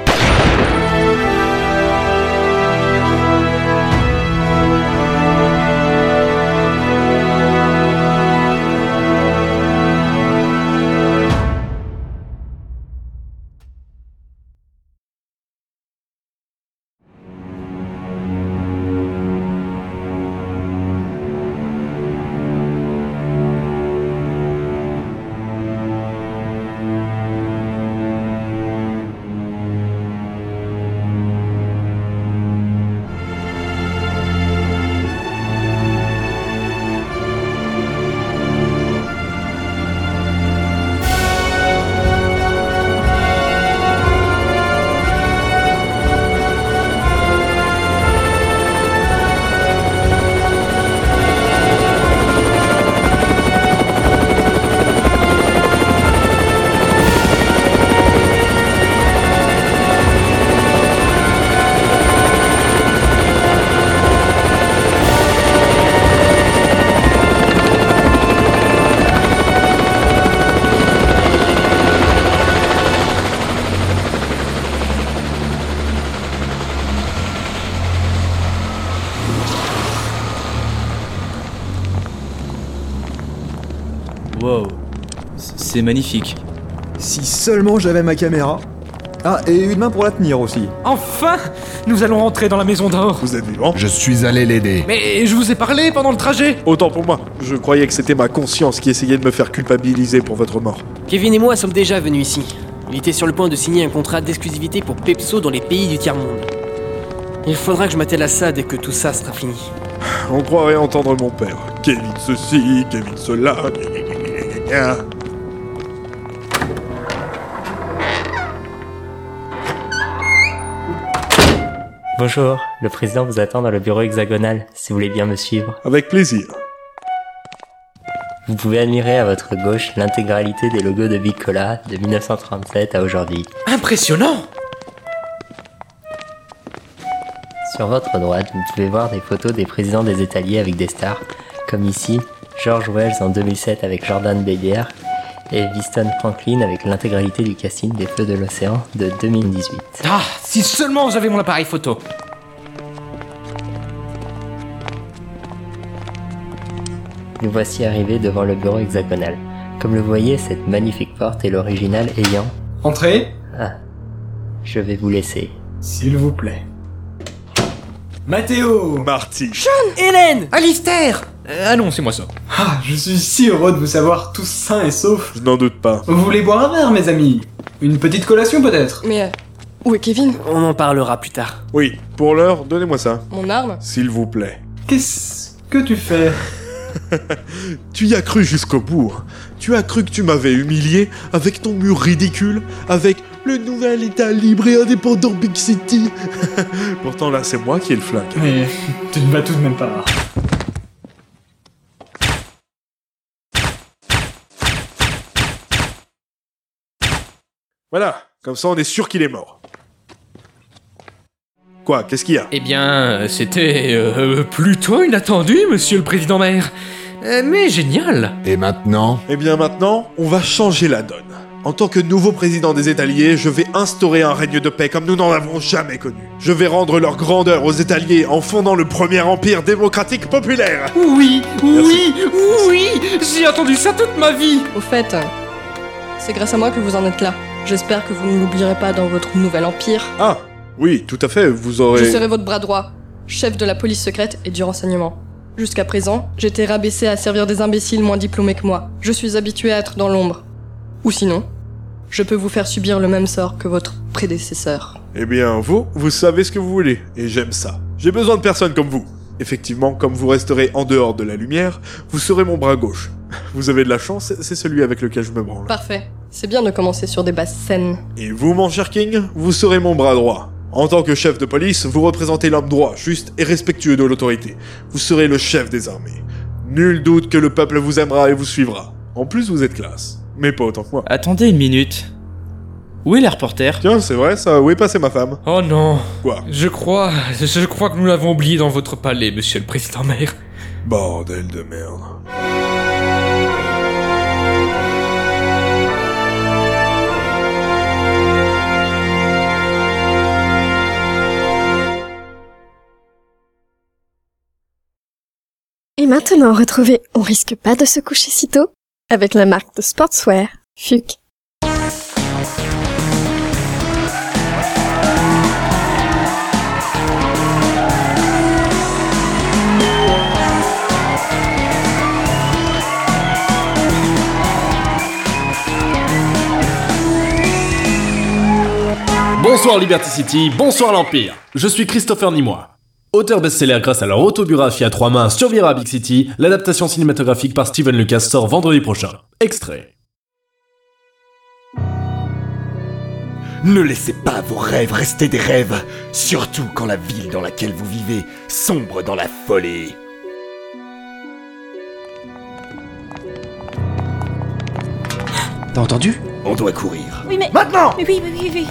C'est magnifique. Si seulement j'avais ma caméra. Ah, et une main pour la tenir aussi. Enfin, nous allons rentrer dans la maison d'or. Vous êtes vivant? Je suis allé l'aider. Mais je vous ai parlé pendant le trajet. Autant pour moi. Je croyais que c'était ma conscience qui essayait de me faire culpabiliser pour votre mort. Kevin et moi sommes déjà venus ici. Il était sur le point de signer un contrat d'exclusivité pour Pepso dans les pays du tiers-monde. Il faudra que je m'attelle à ça dès que tout ça sera fini. On croirait entendre mon père. Kevin ceci, Kevin cela. Bonjour, le président vous attend dans le bureau hexagonal, si vous voulez bien me suivre. Avec plaisir. Vous pouvez admirer à votre gauche l'intégralité des logos de Big Cola de 1937 à aujourd'hui. Impressionnant! Sur votre droite, vous pouvez voir des photos des présidents des étaliers avec des stars, comme ici, George Wells en 2007 avec Jordan Bellier et Winston Franklin avec l'intégralité du casting des Feux de l'Océan de 2018. Ah, si seulement j'avais mon appareil photo. Nous voici arrivés devant le bureau hexagonal. Comme le voyez, cette magnifique porte est l'original ayant... Entrez. Ah, je vais vous laisser. S'il vous plaît. Mathéo. Marty. Sean. Hélène. Alistair. Ah non, c'est moi ça. Ah, je suis si heureux de vous savoir tous sains et saufs. Je n'en doute pas. Vous voulez boire un verre, mes amis? Une petite collation peut-être? Mais où est Kevin? On en parlera plus tard. Oui, pour l'heure, donnez-moi ça. Mon arme? S'il vous plaît. Qu'est-ce que tu fais? Tu y as cru jusqu'au bout. Tu as cru que tu m'avais humilié avec ton mur ridicule, avec le nouvel état libre et indépendant Big City. Pourtant là, c'est moi qui ai le flingue. Mais tu ne vas tout de même pas. Voilà, comme ça on est sûr qu'il est mort. Quoi, qu'est-ce qu'il y a? Eh bien, c'était plutôt inattendu, monsieur le président maire. Mais génial. Et maintenant? Eh bien maintenant, on va changer la donne. En tant que nouveau président des Étaliers, je vais instaurer un règne de paix comme nous n'en avons jamais connu. Je vais rendre leur grandeur aux Étaliers en fondant le premier empire démocratique populaire. Oui, oui, oui, j'ai attendu ça toute ma vie. Au fait, c'est grâce à moi que vous en êtes là. J'espère que vous ne l'oublierez pas dans votre nouvel empire. Ah, oui, tout à fait, vous aurez... Je serai votre bras droit, chef de la police secrète et du renseignement. Jusqu'à présent, j'étais rabaissé à servir des imbéciles moins diplômés que moi. Je suis habitué à être dans l'ombre. Ou sinon, je peux vous faire subir le même sort que votre prédécesseur. Eh bien, vous savez ce que vous voulez, et j'aime ça. J'ai besoin de personnes comme vous. Effectivement, comme vous resterez en dehors de la lumière, vous serez mon bras gauche. Vous avez de la chance, c'est celui avec lequel je me branle. Parfait. C'est bien de commencer sur des bases saines. Et vous, mon cher King, vous serez mon bras droit. En tant que chef de police, vous représentez l'homme droit, juste et respectueux de l'autorité. Vous serez le chef des armées. Nul doute que le peuple vous aimera et vous suivra. En plus, vous êtes classe. Mais pas autant que moi. Attendez une minute. Où est la reporter? Tiens, c'est vrai ça, où est passée ma femme? Oh non. Quoi? Je crois que nous l'avons oublié dans votre palais, monsieur le président maire. Bordel de merde. Et maintenant, retrouvez On risque pas de se coucher si tôt avec la marque de sportswear Fuc. Bonsoir Liberty City, bonsoir l'Empire. Je suis Christopher Nimoy. Auteur best-seller grâce à leur autobiographie à 3 mains Survivre à Big City, l'adaptation cinématographique par Steven Lucas sort vendredi prochain. Extrait. Ne laissez pas vos rêves rester des rêves, surtout quand la ville dans laquelle vous vivez sombre dans la folie. T'as entendu? On doit courir. Oui, mais... Maintenant! Oui.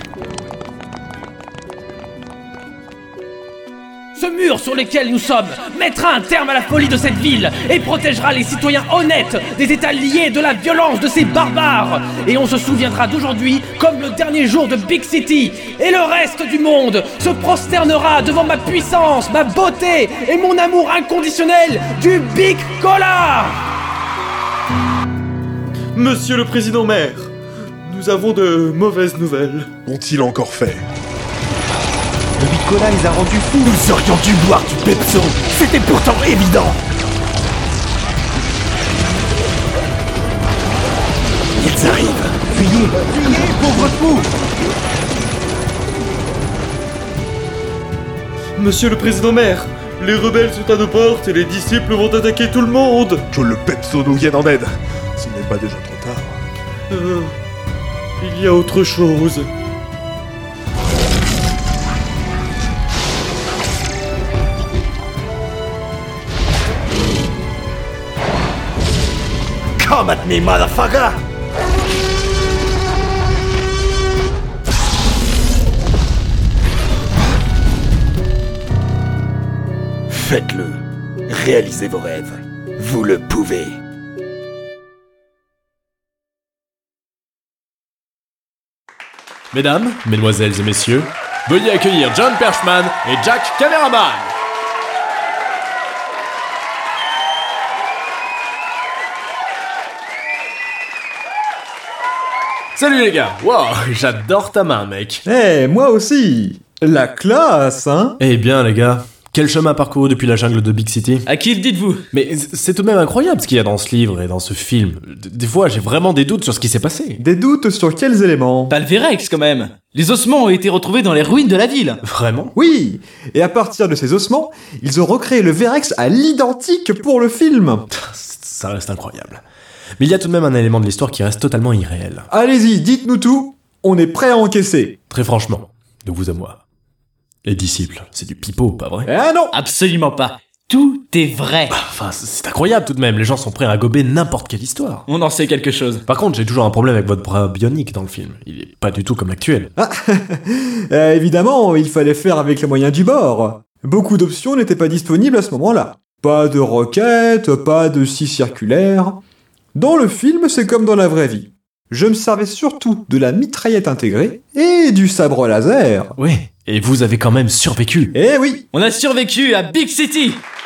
Ce mur sur lequel nous sommes mettra un terme à la folie de cette ville et protégera les citoyens honnêtes des États liés de la violence de ces barbares. Et on se souviendra d'aujourd'hui comme le dernier jour de Big City. Et le reste du monde se prosternera devant ma puissance, ma beauté et mon amour inconditionnel du Big Cola. Monsieur le Président Maire, nous avons de mauvaises nouvelles. Qu'ont-ils encore fait? Le Bicola les a rendus fous. Nous aurions dû boire du Pepso. C'était pourtant évident. Ils arrivent. Fuyez, pauvre fou. Monsieur le Président Maire, les rebelles sont à nos portes et les disciples vont attaquer tout le monde. Que le Pepso nous vienne en aide. Ce n'est pas déjà trop tard. Il y a autre chose. Come at me, motherfucker! Faites-le. Réalisez vos rêves. Vous le pouvez. Mesdames, mesdemoiselles et messieurs, veuillez accueillir John Perchman et Jack Cameraman. Salut les gars, wow, j'adore ta main mec. Moi aussi. La classe, hein? Eh bien les gars, quel chemin parcouru depuis la jungle de Big City? À qui le dites-vous? Mais c'est tout de même incroyable ce qu'il y a dans ce livre et dans ce film. Des fois j'ai vraiment des doutes sur ce qui s'est passé. Des doutes sur quels éléments? Pas le Vérex quand même. Les ossements ont été retrouvés dans les ruines de la ville. Vraiment? Oui. Et à partir de ces ossements, ils ont recréé le Vérex à l'identique pour le film. Ça reste incroyable. Mais il y a tout de même un élément de l'histoire qui reste totalement irréel. Allez-y, dites-nous tout, on est prêt à encaisser. Très franchement, de vous à moi. Les disciples, c'est du pipeau, pas vrai? Ah non! Absolument pas. Tout est vrai. Enfin, c'est incroyable tout de même, les gens sont prêts à gober n'importe quelle histoire. On en sait quelque chose. Par contre, j'ai toujours un problème avec votre bras bionique dans le film. Il est pas du tout comme l'actuel. Ah, évidemment, il fallait faire avec les moyens du bord. Beaucoup d'options n'étaient pas disponibles à ce moment-là. Pas de roquettes, pas de scie circulaire. Dans le film, c'est comme dans la vraie vie. Je me servais surtout de la mitraillette intégrée et du sabre laser. Oui, et vous avez quand même survécu. Eh oui! On a survécu à Big City!